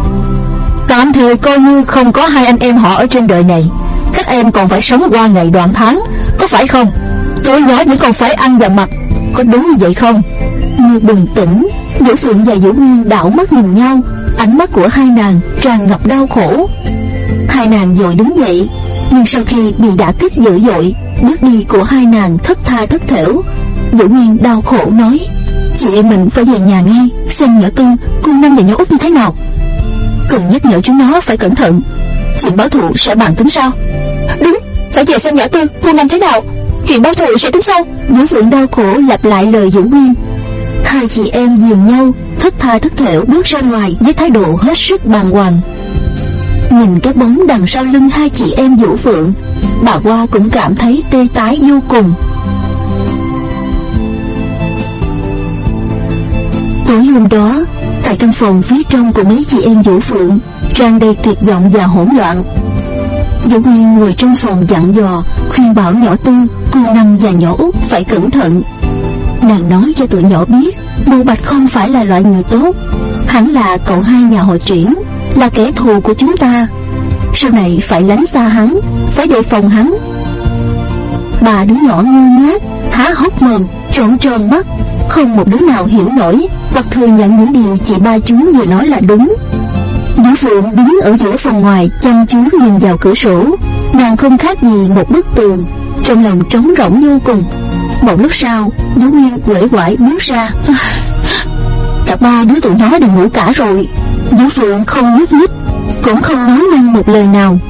Speaker 1: Tạm thời coi như không có hai anh em họ ở trên đời này. Các em còn phải sống qua ngày đoạn tháng, có phải không? Tụi nhỏ vẫn còn phải ăn và mặc, có đúng như vậy không? Như bừng tỉnh, Vũ Phượng và Vũ Nguyên đảo mắt nhìn nhau. Ánh mắt của hai nàng tràn ngập đau khổ. Hai nàng vội đứng dậy, nhưng sau khi bị đả kích dữ dội, bước đi của hai nàng thất tha thất thểu. Vũ Nguyên đau khổ nói, chị em mình phải về nhà ngay, xem nhỏ Tư, cô Năm và nhỏ Út như thế nào. Cần nhắc nhở chúng nó phải cẩn thận. Chuyện báo thù sẽ bàn tính sau.
Speaker 4: Đúng, phải về xem nhỏ Tư, cô Năm thế nào. Chuyện báo thù sẽ tính sau.
Speaker 1: Vũ Phượng đau khổ lặp lại lời Vũ Nguyên. Hai chị em dìu nhau thất tha thất thểu bước ra ngoài với thái độ hết sức bàng hoàng. Nhìn cái bóng đằng sau lưng hai chị em Vũ Phượng, bà Hoa cũng cảm thấy tê tái vô cùng. Tối hôm đó, tại căn phòng phía trong của mấy chị em Vũ Phượng tràn đầy tuyệt vọng và hỗn loạn. Vũ Nguyên ngồi trong phòng dặn dò, khuyên bảo nhỏ Tư, cô Năm và nhỏ Út phải cẩn thận. Nàng nói cho tụi nhỏ biết Bồ Bạch không phải là loại người tốt. Hắn là cậu hai nhà họ Triển, là kẻ thù của chúng ta. Sau này phải lánh xa hắn, phải đề phòng hắn. Ba đứa nhỏ ngơ ngác, há hốc mồm, trợn tròn mắt, không một đứa nào hiểu nổi hoặc thừa nhận những điều chị ba chúng vừa nói là đúng. Vũ Phượng đứng ở giữa phòng ngoài chăm chú nhìn vào cửa sổ. Nàng không khác gì một bức tường, trong lòng trống rỗng vô cùng. Một lúc sau, Vũ Nguyên uể oải bước ra. Cả ba đứa tụi nó đều ngủ cả rồi. Vũ Phượng không nhúc nhích, cũng không nói năng một lời nào.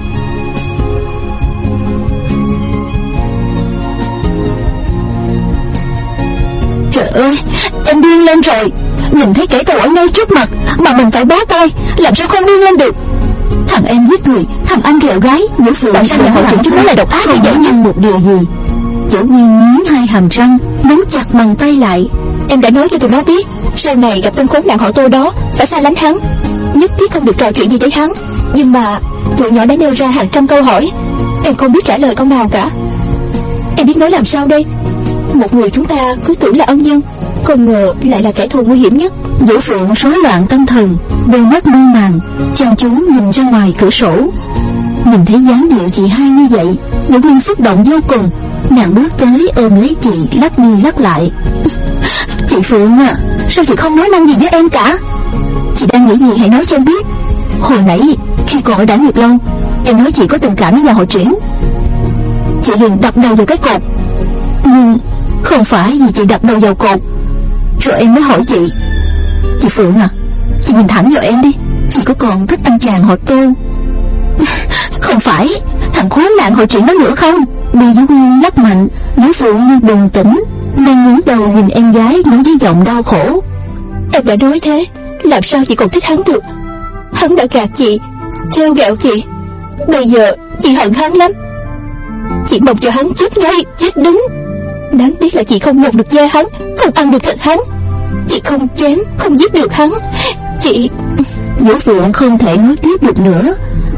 Speaker 1: Trời ơi, em điên lên rồi. Nhìn thấy kẻ thù ở ngay trước mặt mà mình phải bó tay, làm sao không điên lên được. Thằng em giết người, thằng anh ghẹo gái. Vũ Phượng tại sao nhà họ Triển chúng nó lại độc ác như vậy chứ? Một điều gì? Vũ Nguyên nghiến hai hàm răng, nắm chặt bàn tay lại.
Speaker 4: Em đã nói cho tụi nó biết, sau này gặp tên khốn nạn họ Tô đó phải xa lánh hắn, nhất thiết không được trò chuyện gì với hắn. Nhưng mà tụi nhỏ đã nêu ra hàng trăm câu hỏi, em không biết trả lời câu nào cả. Em biết nói làm sao đây? Một người chúng ta cứ tưởng là ân nhân, không ngờ lại là kẻ thù nguy hiểm nhất.
Speaker 1: Vũ Phượng rối loạn tâm thần, đôi mắt mơ màng, chăm chú nhìn ra ngoài cửa sổ. Nhìn thấy dáng điệu chị hai như vậy, Vũ Nguyên xúc động vô cùng. Nàng bước tới ôm lấy chị, lắc đi lắc lại. Chị Phượng à, sao chị không nói năng gì với em cả? Chị đang nghĩ gì hãy nói cho em biết. Hồi nãy khi còn ở Đảng Nguyệt Lâu, em nói chị có tình cảm với nhà họ Triển. Chị liền đập đầu vào cái cột. Nhưng không phải vì chị đập đầu vào cột rồi em mới hỏi chị. Chị Phượng à, chị nhìn thẳng vào em đi, chị có còn thích anh chàng họ Tô? Không phải thằng khốn nạn họ Triển đó nữa không? Bị Vũ Nguyên lắc mạnh, Vũ Phượng như bừng tỉnh, nàng ngẩng đầu nhìn em gái nói với giọng đau khổ.
Speaker 4: Em đã nói thế, làm sao chị còn thích hắn được? Hắn đã gạt chị, trêu ghẹo chị, bây giờ chị hận hắn lắm. Chị mong cho hắn chết ngay, chết đứng. Đáng tiếc là chị không lột được da hắn, không ăn được thịt hắn. Chị không chém, không giết được hắn. Chị...
Speaker 1: Vũ Phượng không thể nói tiếp được nữa.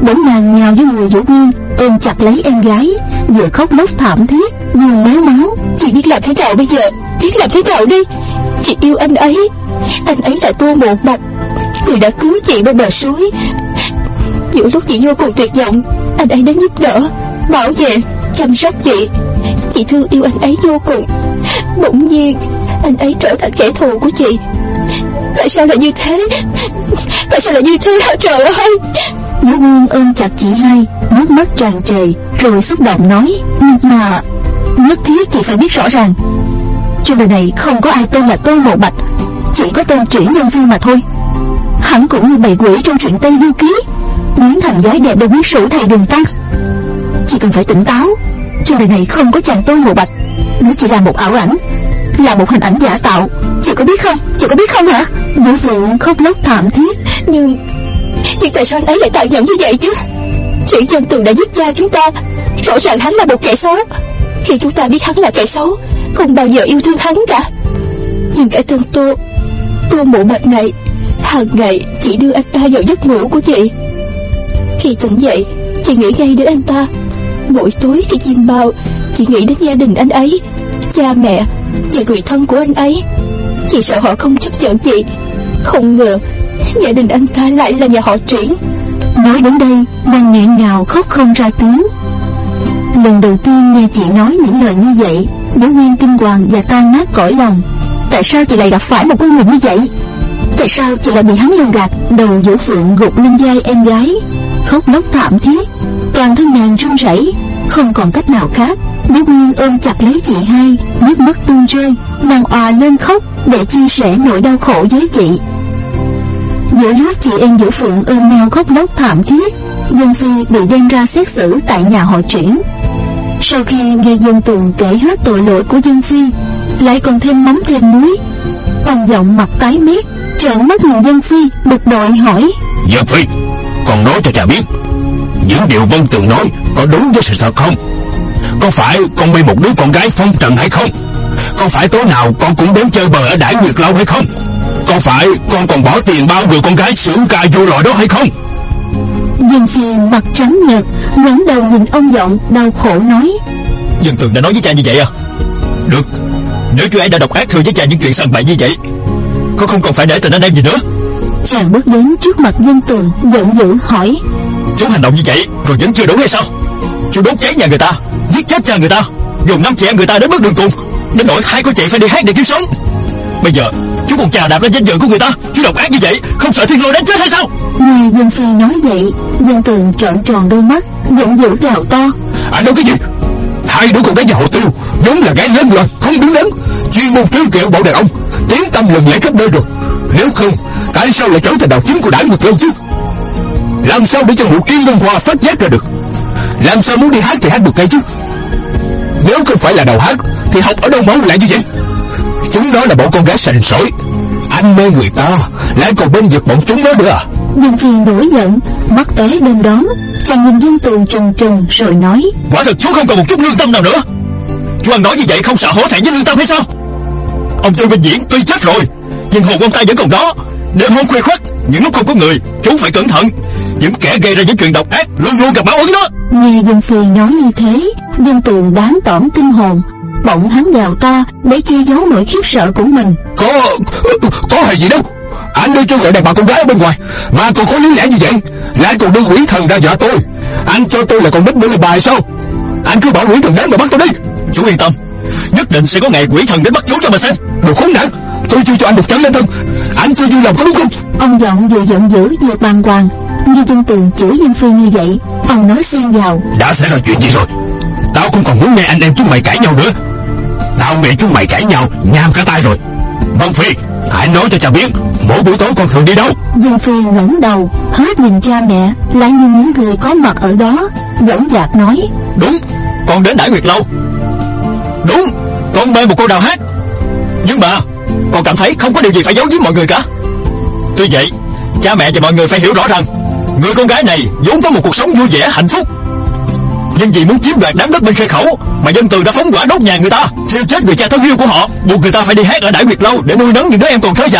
Speaker 1: bỗng nàng nhào với người Vũ Nguyên, ôm chặt lấy em gái, vừa khóc lóc thảm thiết vừa méo máu.
Speaker 4: Chị biết làm thế nào bây giờ? Biết làm thế nào đi? Chị yêu anh ấy. Anh ấy là Tô Mộ Bạch, người đã cứu chị bên bờ suối. Giữa lúc chị vô cùng tuyệt vọng, anh ấy đến giúp đỡ, bảo vệ, chăm sóc chị. Chị thương yêu anh ấy vô cùng. Bỗng nhiên anh ấy trở thành kẻ thù của chị. Tại sao lại như thế? Tại sao lại như thế hả trời ơi?
Speaker 1: Vũ Nguyên ôm chặt chị hai, nước mắt tràn trề, rồi xúc động nói: Nhưng mà nhất thiết chị phải biết rõ ràng, trên đời này không có ai tên là Tô Mộ Bạch, chỉ có tên Triển Nhân Phi mà thôi. Hắn cũng như bầy quỷ trong truyện Tây Du Ký, biến thành gái đẹp để quyến rũ thầy Đường Tăng. Chị cần phải tỉnh táo, trên đời này không có chàng Tô Mộ Bạch, nó chỉ là một ảo ảnh, là một hình ảnh giả tạo. Chị có biết không? Chị có biết không hả? Vũ Phượng khóc lóc thảm thiết.
Speaker 4: Nhưng Nhưng tại sao anh ấy lại tàn nhẫn như vậy chứ? Triển Nhân Tường đã giết cha chúng ta, rõ ràng hắn là một kẻ xấu. Khi chúng ta biết hắn là kẻ xấu, không bao giờ yêu thương hắn cả. Nhưng cái tên Tô Tô Mộ Bạch này, hàng ngày chỉ đưa anh ta vào giấc ngủ của chị. Khi tỉnh dậy, chị nghĩ ngay đến anh ta. Mỗi tối khi chim bao, chị nghĩ đến gia đình anh ấy, cha mẹ và người thân của anh ấy. Chị sợ họ không chấp nhận chị. Không ngờ gia đình anh ta lại là nhà họ Triển.
Speaker 1: Nói đến đây, nàng nghẹn ngào khóc không ra tiếng. Lần đầu tiên nghe chị nói những lời như vậy, Vũ Nguyên kinh hoàng và tan nát cõi lòng. Tại sao chị lại gặp phải một con người như vậy? Tại sao chị lại bị hắn lừa gạt? Đầu Vũ Phượng gục lên vai em gái, khóc lóc thảm thiết, toàn thân nàng run rẩy, không còn cách nào khác. Vũ Nguyên ôm chặt lấy chị hai, nước mắt tuôn rơi, nàng òa lên khóc để chia sẻ nỗi đau khổ với chị. Giữa lúc chị em Vũ Phượng ôm nhau khóc lóc thảm thiết, Dân Phi bị đem ra xét xử tại nhà họ Triển. Sau khi nghe Dân Tường kể hết tội lỗi của Dân Phi, lại còn thêm mắm thêm muối, ông giọng mặt tái mét, trợn mắt nhìn Dân Phi, bực bội hỏi:
Speaker 2: Dân Phi, con nói cho cha biết, những điều Vân Tường nói có đúng với sự thật không? Có phải con bị một đứa con gái phong trần hay không? Có phải tối nào con cũng đến chơi bời ở Đãi Nguyệt Lâu hay không? Có phải con còn bỏ tiền bao người con gái xưởng ca vô lòi đó hay không?
Speaker 1: Dân Phi mặt trắng nhợt, ngẩng đầu nhìn ông giọng đau khổ nói:
Speaker 3: Dân Tường đã nói với cha như vậy à? Được, nếu chú ấy đã độc ác thưa với cha những chuyện sằng bậy như vậy, con không còn phải để tình anh em gì nữa.
Speaker 1: Chàng bước đến trước mặt Dân Tường, giận dữ hỏi:
Speaker 3: Chú hành động như vậy rồi vẫn chưa đủ hay sao? Chú đốt cháy nhà người ta, giết chết cha người ta, dùng năm chị em người ta đến bước đường cùng, đến nỗi hai cô chị phải đi hát để kiếm sống. Bây giờ chú còn chà đạp lên danh dự của người ta. Chú độc ác như vậy, không sợ thiên lôi đánh chết hay sao?
Speaker 1: Nghe Dân Phi nói vậy, Dân Tường trợn tròn đôi mắt, giận dữ gào to:
Speaker 2: Anh nói cái gì? Hai đứa con gái nhà họ Tiêu vốn là gái lớn loạt, không đứng đắn, chuyên môn trêu ghẹo bọn đàn ông, tiếng tăm lừng lẫy khắp nơi rồi. Nếu không, tại sao lại trở thành đầu chính của Đãi Nguyệt Lâu chứ? Làm sao để cho Mụ Kim Ngân Hoa phát giác ra được? Làm sao muốn đi hát thì hát được cây chứ? Nếu không phải là đầu hát thì học ở đâu máu lại như vậy? Chúng đó là bọn con gái sành sỏi, anh mê người ta lại còn bên giật bọn chúng đó nữa à?
Speaker 1: Dân Phi nổi giận, mắt tóe đom đóm, chàng nhìn Dân Tường trừng trừng rồi nói:
Speaker 3: Quả thật chú không còn một chút lương tâm nào nữa. Chú ăn nói như vậy không sợ hổ thẹn với lương tâm hay sao? Ông Tư Minh Diễn tuy chết rồi, nhưng hồn ông ta vẫn còn đó. Đêm hôm khuya khoắt, những lúc không có người, chú phải cẩn thận. Những kẻ gây ra những chuyện độc ác luôn luôn gặp báo ứng đó.
Speaker 1: Nghe Dân Phi nói như thế, Dân Tường đáng tỏm kinh hồn, bỗng hắn gào to để che giấu nỗi khiếp sợ của mình:
Speaker 2: Có có hề gì đâu, anh đưa cho gọi đàn bà con gái ở bên ngoài mà còn có lý lẽ như vậy, lại còn đưa quỷ thần ra dọa tôi. Anh cho tôi là con nít mới lên bài sao? Anh cứ bảo quỷ thần đến mà bắt tôi đi.
Speaker 3: Chú yên tâm, nhất định sẽ có ngày quỷ thần đến bắt chú cho mà xem.
Speaker 2: Đồ khốn nạn, tôi chưa cho anh một chấm lên thân, anh chưa vui lòng có đúng không?
Speaker 1: Ông giọng vừa giận dữ vừa bàng hoàng. Như Dân Tường chửi Dân Phi như vậy, ông nói xen vào:
Speaker 2: Đã xảy ra chuyện gì rồi? Tao không còn muốn nghe anh em chúng mày cãi nhau nữa. Tao nghe chúng mày cãi nhau nham cả tay rồi. Vân Phi, hãy nói cho cha biết mỗi buổi tối con thường đi đâu?
Speaker 1: Dân Phi ngẩng đầu hết nhìn cha mẹ, lại nhìn những người có mặt ở đó, dõng dạc nói:
Speaker 3: Đúng, con đến Đãi Nguyệt Lâu. Đúng, con mê một cô đào hát. Nhưng mà con cảm thấy không có điều gì phải giấu giếm mọi người cả. Tuy vậy, cha mẹ và mọi người phải hiểu rõ rằng người con gái này vốn có một cuộc sống vui vẻ hạnh phúc, nhưng vì muốn chiếm đoạt đám đất bên Khê Khẩu mà Dân Tường đã phóng hỏa đốt nhà người ta, thiêu chết người cha thân yêu của họ, buộc người ta phải đi hát ở Đãi Nguyệt Lâu để nuôi nấng những đứa em còn thơ dại.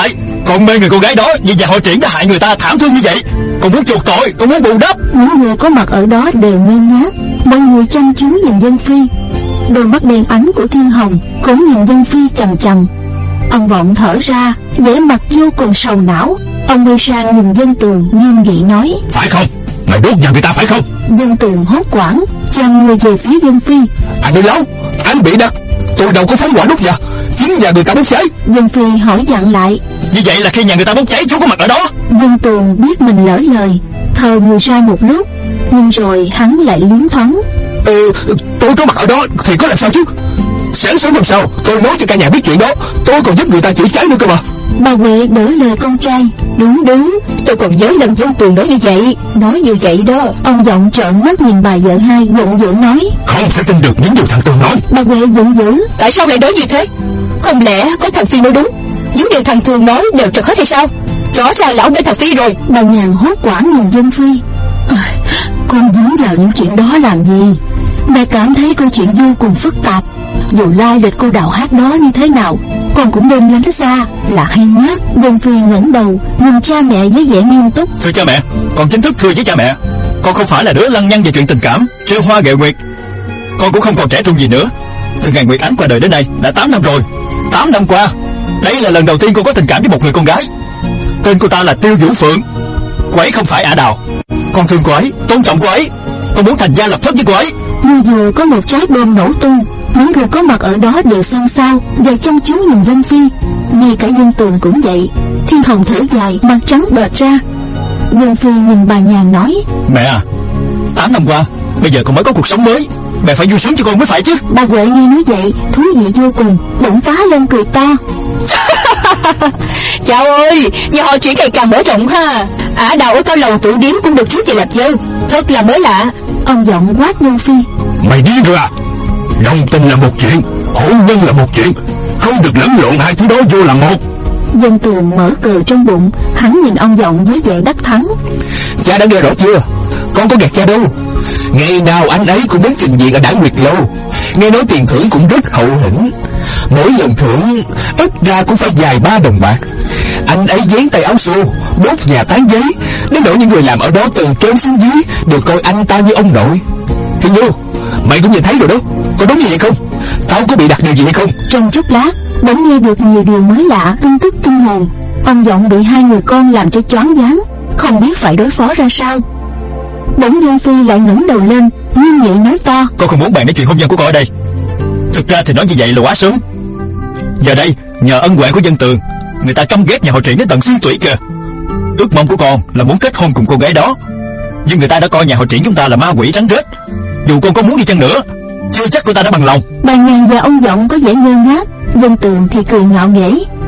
Speaker 3: Con mê người con gái đó vì nhà họ Triển đã hại người ta thảm thương như vậy. Con muốn chuộc tội, con muốn bù đắp.
Speaker 1: Những người có mặt ở đó đều ngơ ngác. Mọi người chăm chú nhìn Dân Phi. Đôi mắt đen ánh của Thiên Hồng cũng nhìn Dân Phi chằm chằm. Ông Vọng thở ra, vẻ mặt vô cùng sầu não. Ông quay sang nhìn Dân Tường nghiêm nghị nói:
Speaker 2: Phải không? Mày đốt nhà người ta phải không?
Speaker 1: Dân Tường hốt hoảng chàng người về phía Dân Phi.
Speaker 2: Anh nói láo, anh bị đặt. Tôi đâu có phóng hỏa đốt nhà, chính nhà người ta bốc cháy.
Speaker 1: Dân Phi hỏi dặn lại:
Speaker 3: Như vậy là khi nhà người ta bốc cháy chú có mặt ở đó?
Speaker 1: Dân Tường biết mình lỡ lời, thờ người ra một lúc, nhưng rồi hắn lại liến thoáng:
Speaker 2: Ừ, tôi có mặt ở đó thì có làm sao chứ? Sáng sớm hôm sau tôi nói cho cả nhà biết chuyện đó. Tôi còn giúp người ta chữa cháy nữa cơ mà.
Speaker 1: Bà Huệ đỡ lời con trai: Đúng đúng, tôi còn nhớ lần Dân Tường nói như vậy. Nói như vậy đó. Ông Vọng trợn mắt nhìn bà vợ hai giận dữ nói:
Speaker 2: Không thể tin được những điều thằng Tường nói.
Speaker 1: Bà Huệ giận dữ:
Speaker 4: Tại sao lại nói như thế? Không lẽ có thằng Phi nói đúng, những điều thằng Tường nói đều trật hết hay sao? Rõ ràng lão mê thằng Phi rồi.
Speaker 1: Bà Nhàn hốt hoảng nhìn Dân Phi: à, Con dính vào những chuyện đó làm gì? Mẹ cảm thấy câu chuyện vô cùng phức tạp. Dù lai lịch cô đào hát đó như thế nào, con cũng nên lánh xa là hay nhất. Dân Phi ngẩng đầu nhìn cha mẹ với vẻ nghiêm túc:
Speaker 3: Thưa cha mẹ, con chính thức thưa với cha mẹ, con không phải là đứa lăng nhăng về chuyện tình cảm, trêu hoa ghẹo nguyệt. Con cũng không còn trẻ trung gì nữa. Từ ngày Nguyệt Ánh qua đời đến nay đã tám năm rồi. Tám năm qua, đây là lần đầu tiên con có tình cảm với một người con gái. Tên cô ta là Tiêu Vũ Phượng. Cô ấy không phải Ả Đào. Con thương cô ấy, tôn trọng cô ấy. Con muốn thành gia lập thất với cô ấy.
Speaker 1: Như vừa có một trái bom nổ tung, những người có mặt ở đó đều xôn xao và chăm chú nhìn Dân Phi. Ngay cả Dân Tường cũng vậy. Thiên Hồng thở dài, mặt trắng bệch ra. Dân Phi nhìn bà Nhàn nói:
Speaker 3: Mẹ à, tám năm qua, bây giờ con mới có cuộc sống mới, mẹ phải vui sướng cho con mới phải chứ.
Speaker 1: Bà Huệ nghe nói vậy thú vị vô cùng, bỗng phá lên cười to:
Speaker 4: Chào ơi, nhà họ Triển ngày càng mở rộng ha. Ả Đào ở cao lầu tử điếm cũng được rước về làm dâu, thật là mới lạ.
Speaker 1: Ông Vọng quát Dân Phi:
Speaker 2: Mày điên rồi à? Đồng tình là một chuyện, hôn nhân là một chuyện, không được lẫn lộn hai thứ đó vô làm một.
Speaker 1: Dân Tường mở cờ trong bụng, hắn nhìn ông Vọng với vẻ đắc thắng:
Speaker 2: Cha đã nghe rõ chưa? Con có gạt cha đâu. Ngày nào anh ấy cũng đến trình diện ở Đại Nguyệt Lâu. Nghe nói tiền thưởng cũng rất hậu hĩnh. Mỗi lần thưởng ít ra cũng phải vài ba đồng bạc. Anh ấy dán tay áo xô, đốt nhà tán giấy, đến nỗi những người làm ở đó từ trên xuống dưới đều coi anh ta như ông nội. Thiên Du, mày cũng nhìn thấy rồi đó, có đúng như vậy không? Tao có bị đặt điều gì hay không?
Speaker 1: Trong chốc lát bỗng nghe được nhiều điều mới lạ, tin tức kinh hồn. Ông Vọng bị hai người con làm cho choáng váng, không biết phải đối phó ra sao. Bỗng Dân Phi lại ngẩng đầu lên, nghiêm nghị nói to:
Speaker 3: Con không muốn bàn đến chuyện hôn nhân của con ở đây. Thực ra thì nói như vậy là quá sớm. Giờ đây nhờ ân huệ của Dân Tường, người ta căm ghét nhà họ Triển đến tận xương tủy kìa. Ước mong của con là muốn kết hôn cùng cô gái đó, nhưng người ta đã coi nhà họ Triển chúng ta là ma quỷ rắn rết. Dù con có muốn đi chăng nữa, chưa chắc cô ta đã bằng lòng.
Speaker 1: Bà Nhàn và ông Vọng có vẻ ngơ ngác, Dân Tường thì cười ngạo nghễ: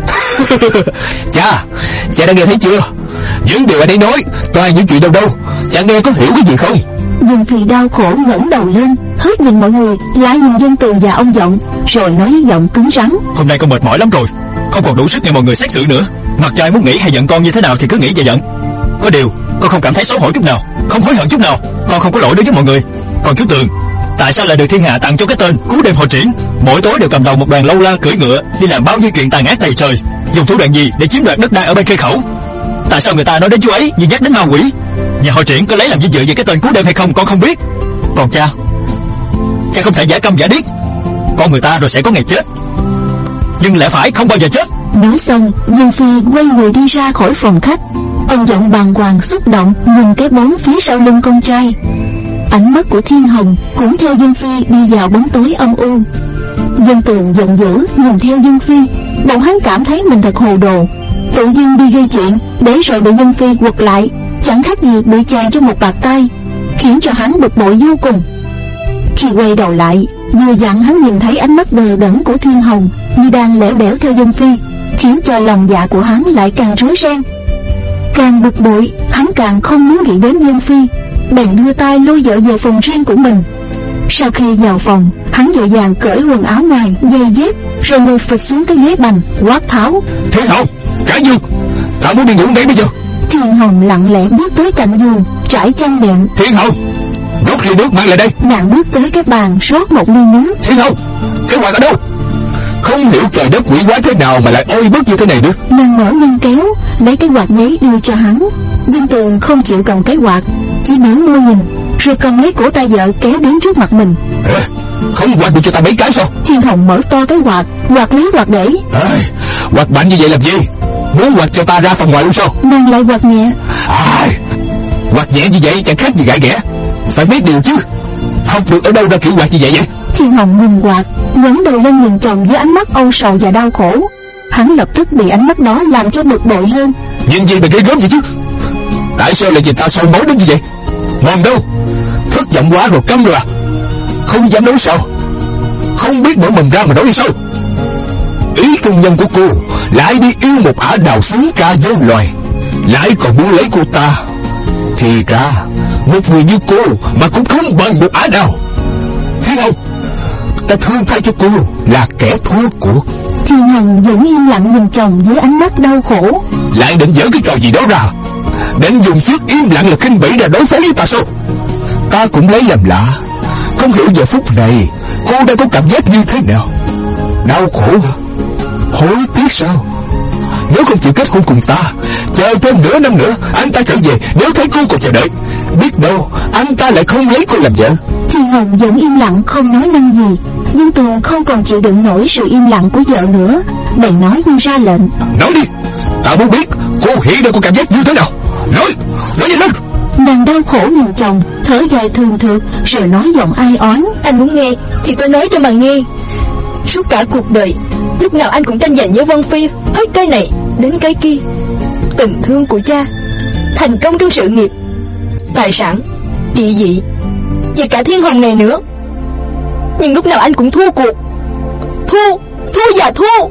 Speaker 2: Cha, cha đã nghe thấy chưa? Những điều anh ấy nói toàn những chuyện đâu đâu. Cha nghe có hiểu cái gì không?
Speaker 1: Dân Phi đau khổ ngẩng đầu lên, hất nhìn mọi người, lại nhìn Dân Tường và ông Vọng, rồi nói với giọng cứng rắn:
Speaker 3: Hôm nay con mệt mỏi lắm rồi, không còn đủ sức nghe mọi người xét xử nữa. Mặc cho ai muốn nghĩ hay giận con như thế nào thì cứ nghĩ và giận. Có điều con không cảm thấy xấu hổ chút nào, không hối hận chút nào. Con không có lỗi đối với mọi người. Còn chú Tường, tại sao lại được thiên hạ tặng cho cái tên Cú Đêm Họ Triển? Mỗi tối đều cầm đầu một đoàn lâu la cưỡi ngựa đi làm bao nhiêu chuyện tàn ác tày trời, dùng thủ đoạn gì để chiếm đoạt đất đai ở bên Khê Khẩu? Tại sao người ta nói đến chú ấy như nhắc đến ma quỷ? Nhà họ Triển có lấy làm vinh dự về cái tên Cú Đêm hay không con không biết. Còn cha, cha không thể giả câm giả điếc. Con người ta rồi sẽ có ngày chết, nhưng lẽ phải không bao giờ chết.
Speaker 1: Nói xong, Dân Phi quay người đi ra khỏi phòng khách. Ông Vọng bàng hoàng xúc động nhìn cái bóng phía sau lưng con trai. Ánh mắt của Thiên Hồng cũng theo Dân Phi đi vào bóng tối âm u. Dân Tường giận dữ nhìn theo Dân Phi, bỗng hắn cảm thấy mình thật hồ đồ, tự dưng đi gây chuyện để rồi bị Dân Phi quật lại, chẳng khác gì bị chàng cho một bạt tay, khiến cho hắn bực bội vô cùng. Khi quay đầu lại, vừa dặn hắn nhìn thấy ánh mắt đờ đẫn của Thiên Hồng như đang lẻo đẻo theo Dân Phi, khiến cho lòng dạ của hắn lại càng rối ren. Càng bực bội, hắn càng không muốn nghĩ đến Dân Phi, bèn đưa tay lôi vợ về phòng riêng của mình. Sau khi vào phòng, hắn vội vàng cởi quần áo ngoài, giày dép, rồi ngồi phịch xuống cái ghế bành, quát tháo:
Speaker 2: Thiên Hồng, cả giường, tao muốn đi ngủ ngay bây giờ.
Speaker 1: Thiên Hồng lặng lẽ bước tới cạnh giường, trải chăn đệm.
Speaker 2: Thiên Hồng, rót ly nước mang lại đây.
Speaker 1: Nàng bước tới cái bàn, rót một ly nước.
Speaker 2: Thiên Hồng, cái quạt ở đâu? Không Không hiểu trời đất quỷ quái thế nào mà lại oi bức như thế này nữa.
Speaker 1: Nàng mở ngăn kéo, lấy cái quạt giấy đưa cho hắn. Dương Tường không chịu cầm cái quạt, chỉ biểu môi nhìn, rồi cầm lấy cổ tay vợ kéo đến trước mặt mình.
Speaker 2: À, không quạt được cho ta mấy cái sao?
Speaker 1: Thiên Hồng mở to cái quạt, quạt lấy quạt để.
Speaker 2: À, quạt mạnh như vậy làm gì? Muốn quạt cho ta ra phần ngoài luôn sao?
Speaker 1: Nàng lại quạt nhẹ.
Speaker 2: À, quạt nhẹ như vậy chẳng khác gì gãi ghẻ. Phải biết điều chứ, học được ở đâu ra kiểu quạt như vậy vậy?
Speaker 1: Thiên Hồng ngừng quạt, ngẩng đầu lên nhìn chồng với ánh mắt âu sầu và đau khổ. Hắn lập tức bị ánh mắt đó làm cho bực bội hơn.
Speaker 2: Nhìn gì mà ghê gớm vậy chứ? Tại sao lại nhìn ta soi máu đến như vậy? Ngon đâu, thất vọng quá rồi, câm rồi à? Không dám nói sao? Không biết mở mồm ra mà nói đi sao? Ý công nhân của cô lại đi yêu một ả đào xứng ca vô loài, lại còn muốn lấy cô ta. Thì ra một người như cô mà cũng không bằng một ả đào. Thấy không? Ta thương thay cho cô là kẻ thua cuộc.
Speaker 1: Thiên Hồng vẫn im lặng nhìn chồng với ánh mắt đau khổ.
Speaker 2: Lại định dở cái trò gì đó ra, định dùng sức im lặng là khinh bỉ ra đối phó với ta sao? Ta cũng lấy làm lạ, không hiểu giờ phút này cô đang có cảm giác như thế nào. Đau khổ hả? Hối tiếc sao? Nếu không chịu kết hôn cùng ta, chờ thêm nửa năm nữa anh ta trở về, nếu thấy cô còn chờ đợi, biết đâu anh ta lại không lấy cô làm vợ.
Speaker 1: Thiên Hồng vẫn im lặng không nói năng gì. Dương Tường không còn chịu đựng nổi sự im lặng của vợ nữa, bèn nói như ra lệnh.
Speaker 2: Nói đi, ta muốn biết cô hiện đang có cảm giác như thế nào. Nói, nói nhanh lên.
Speaker 1: Nàng đau khổ nhìn chồng, thở dài thường thượt, rồi nói giọng ai oán.
Speaker 4: Anh muốn nghe thì tôi nói cho mà nghe. Suốt cả cuộc đời, lúc nào anh cũng tranh giành với Vân Phi, hết cái này đến cái kia. Tình thương của cha, thành công trong sự nghiệp, tài sản, địa vị, và cả Thiên Hồng này nữa. Nhưng lúc nào anh cũng thua cuộc, thua, thua và thua.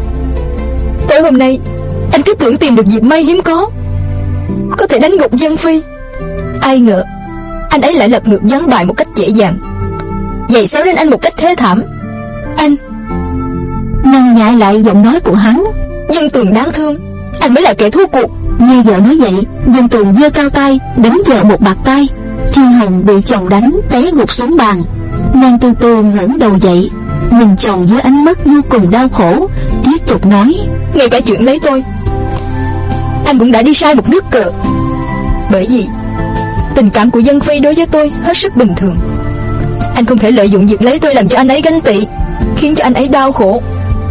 Speaker 4: Tới hôm nay, anh cứ tưởng tìm được dịp may hiếm có, có thể đánh gục Vân Phi. Ai ngờ anh ấy lại lật ngược ván bài một cách dễ dàng, giày xéo đến anh một cách thê thảm. Anh
Speaker 1: Nàng nhại lại giọng nói của hắn.
Speaker 4: Dương Tường đáng thương, anh mới là kẻ thua cuộc.
Speaker 1: Nghe vợ nói vậy, Dương Tường giơ cao tay đánh vợ một bạt tay. Thiên Hồng bị chồng đánh té gục xuống bàn. Nàng từ từ ngẩng đầu dậy, nhìn chồng với ánh mắt vô cùng đau khổ, tiếp tục nói.
Speaker 4: Ngay cả chuyện lấy tôi, anh cũng đã đi sai một nước cờ. Bởi vì tình cảm của Vân Phi đối với tôi hết sức bình thường. Anh không thể lợi dụng việc lấy tôi làm cho anh ấy ganh tị, khiến cho anh ấy đau khổ,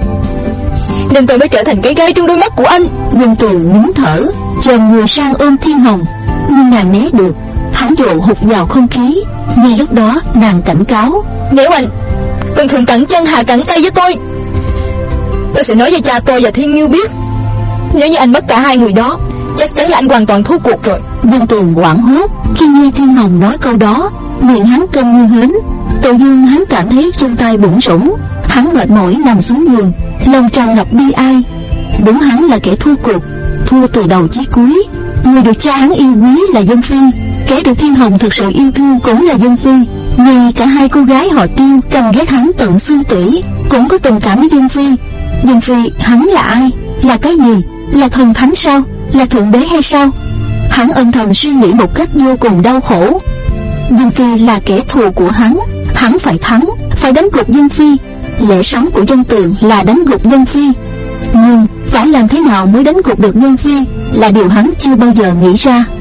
Speaker 4: nên tôi mới trở thành cái gai trong đôi mắt của anh.
Speaker 1: Dương Tường nín thở, chồm người sang ôm Thiên Hồng, nhưng nàng né được. Hắn dồn hụt vào không khí. Ngay lúc đó nàng cảnh cáo.
Speaker 4: Nếu anh còn thường cẳng chân hạ cẳng tay với tôi, tôi sẽ nói cho cha tôi và Thiên Nghiêu biết. Nếu như anh mất cả hai người đó, chắc chắn là anh hoàn toàn thua cuộc rồi.
Speaker 1: Dương Tường hoảng hốt khi nghe Thiên Hồng nói câu đó, miệng hắn câm như hến. Tự dưng hắn cảm thấy chân tay bủn rủn. Hắn mệt mỏi nằm xuống giường, lòng tràn ngập bi ai. Đúng, hắn là kẻ thua cuộc, thua từ đầu chí cuối. Người được cha hắn yêu quý là Vân Phi, kẻ được Thiên Hồng thực sự yêu thương cũng là Vân Phi. Ngay cả hai cô gái họ Tiêu căm ghét hắn tận xương tủy cũng có tình cảm với Vân Phi. Vân Phi hắn là ai? Là cái gì? Là thần thánh sao? Là thượng đế hay sao? Hắn âm thầm suy nghĩ một cách vô cùng đau khổ. Vân Phi là kẻ thù của hắn, hắn phải thắng, phải đánh gục Vân Phi. Lẽ sống của dân Tường là đánh gục Vân Phi, nhưng phải làm thế nào mới đánh gục được Vân Phi là điều hắn chưa bao giờ nghĩ ra.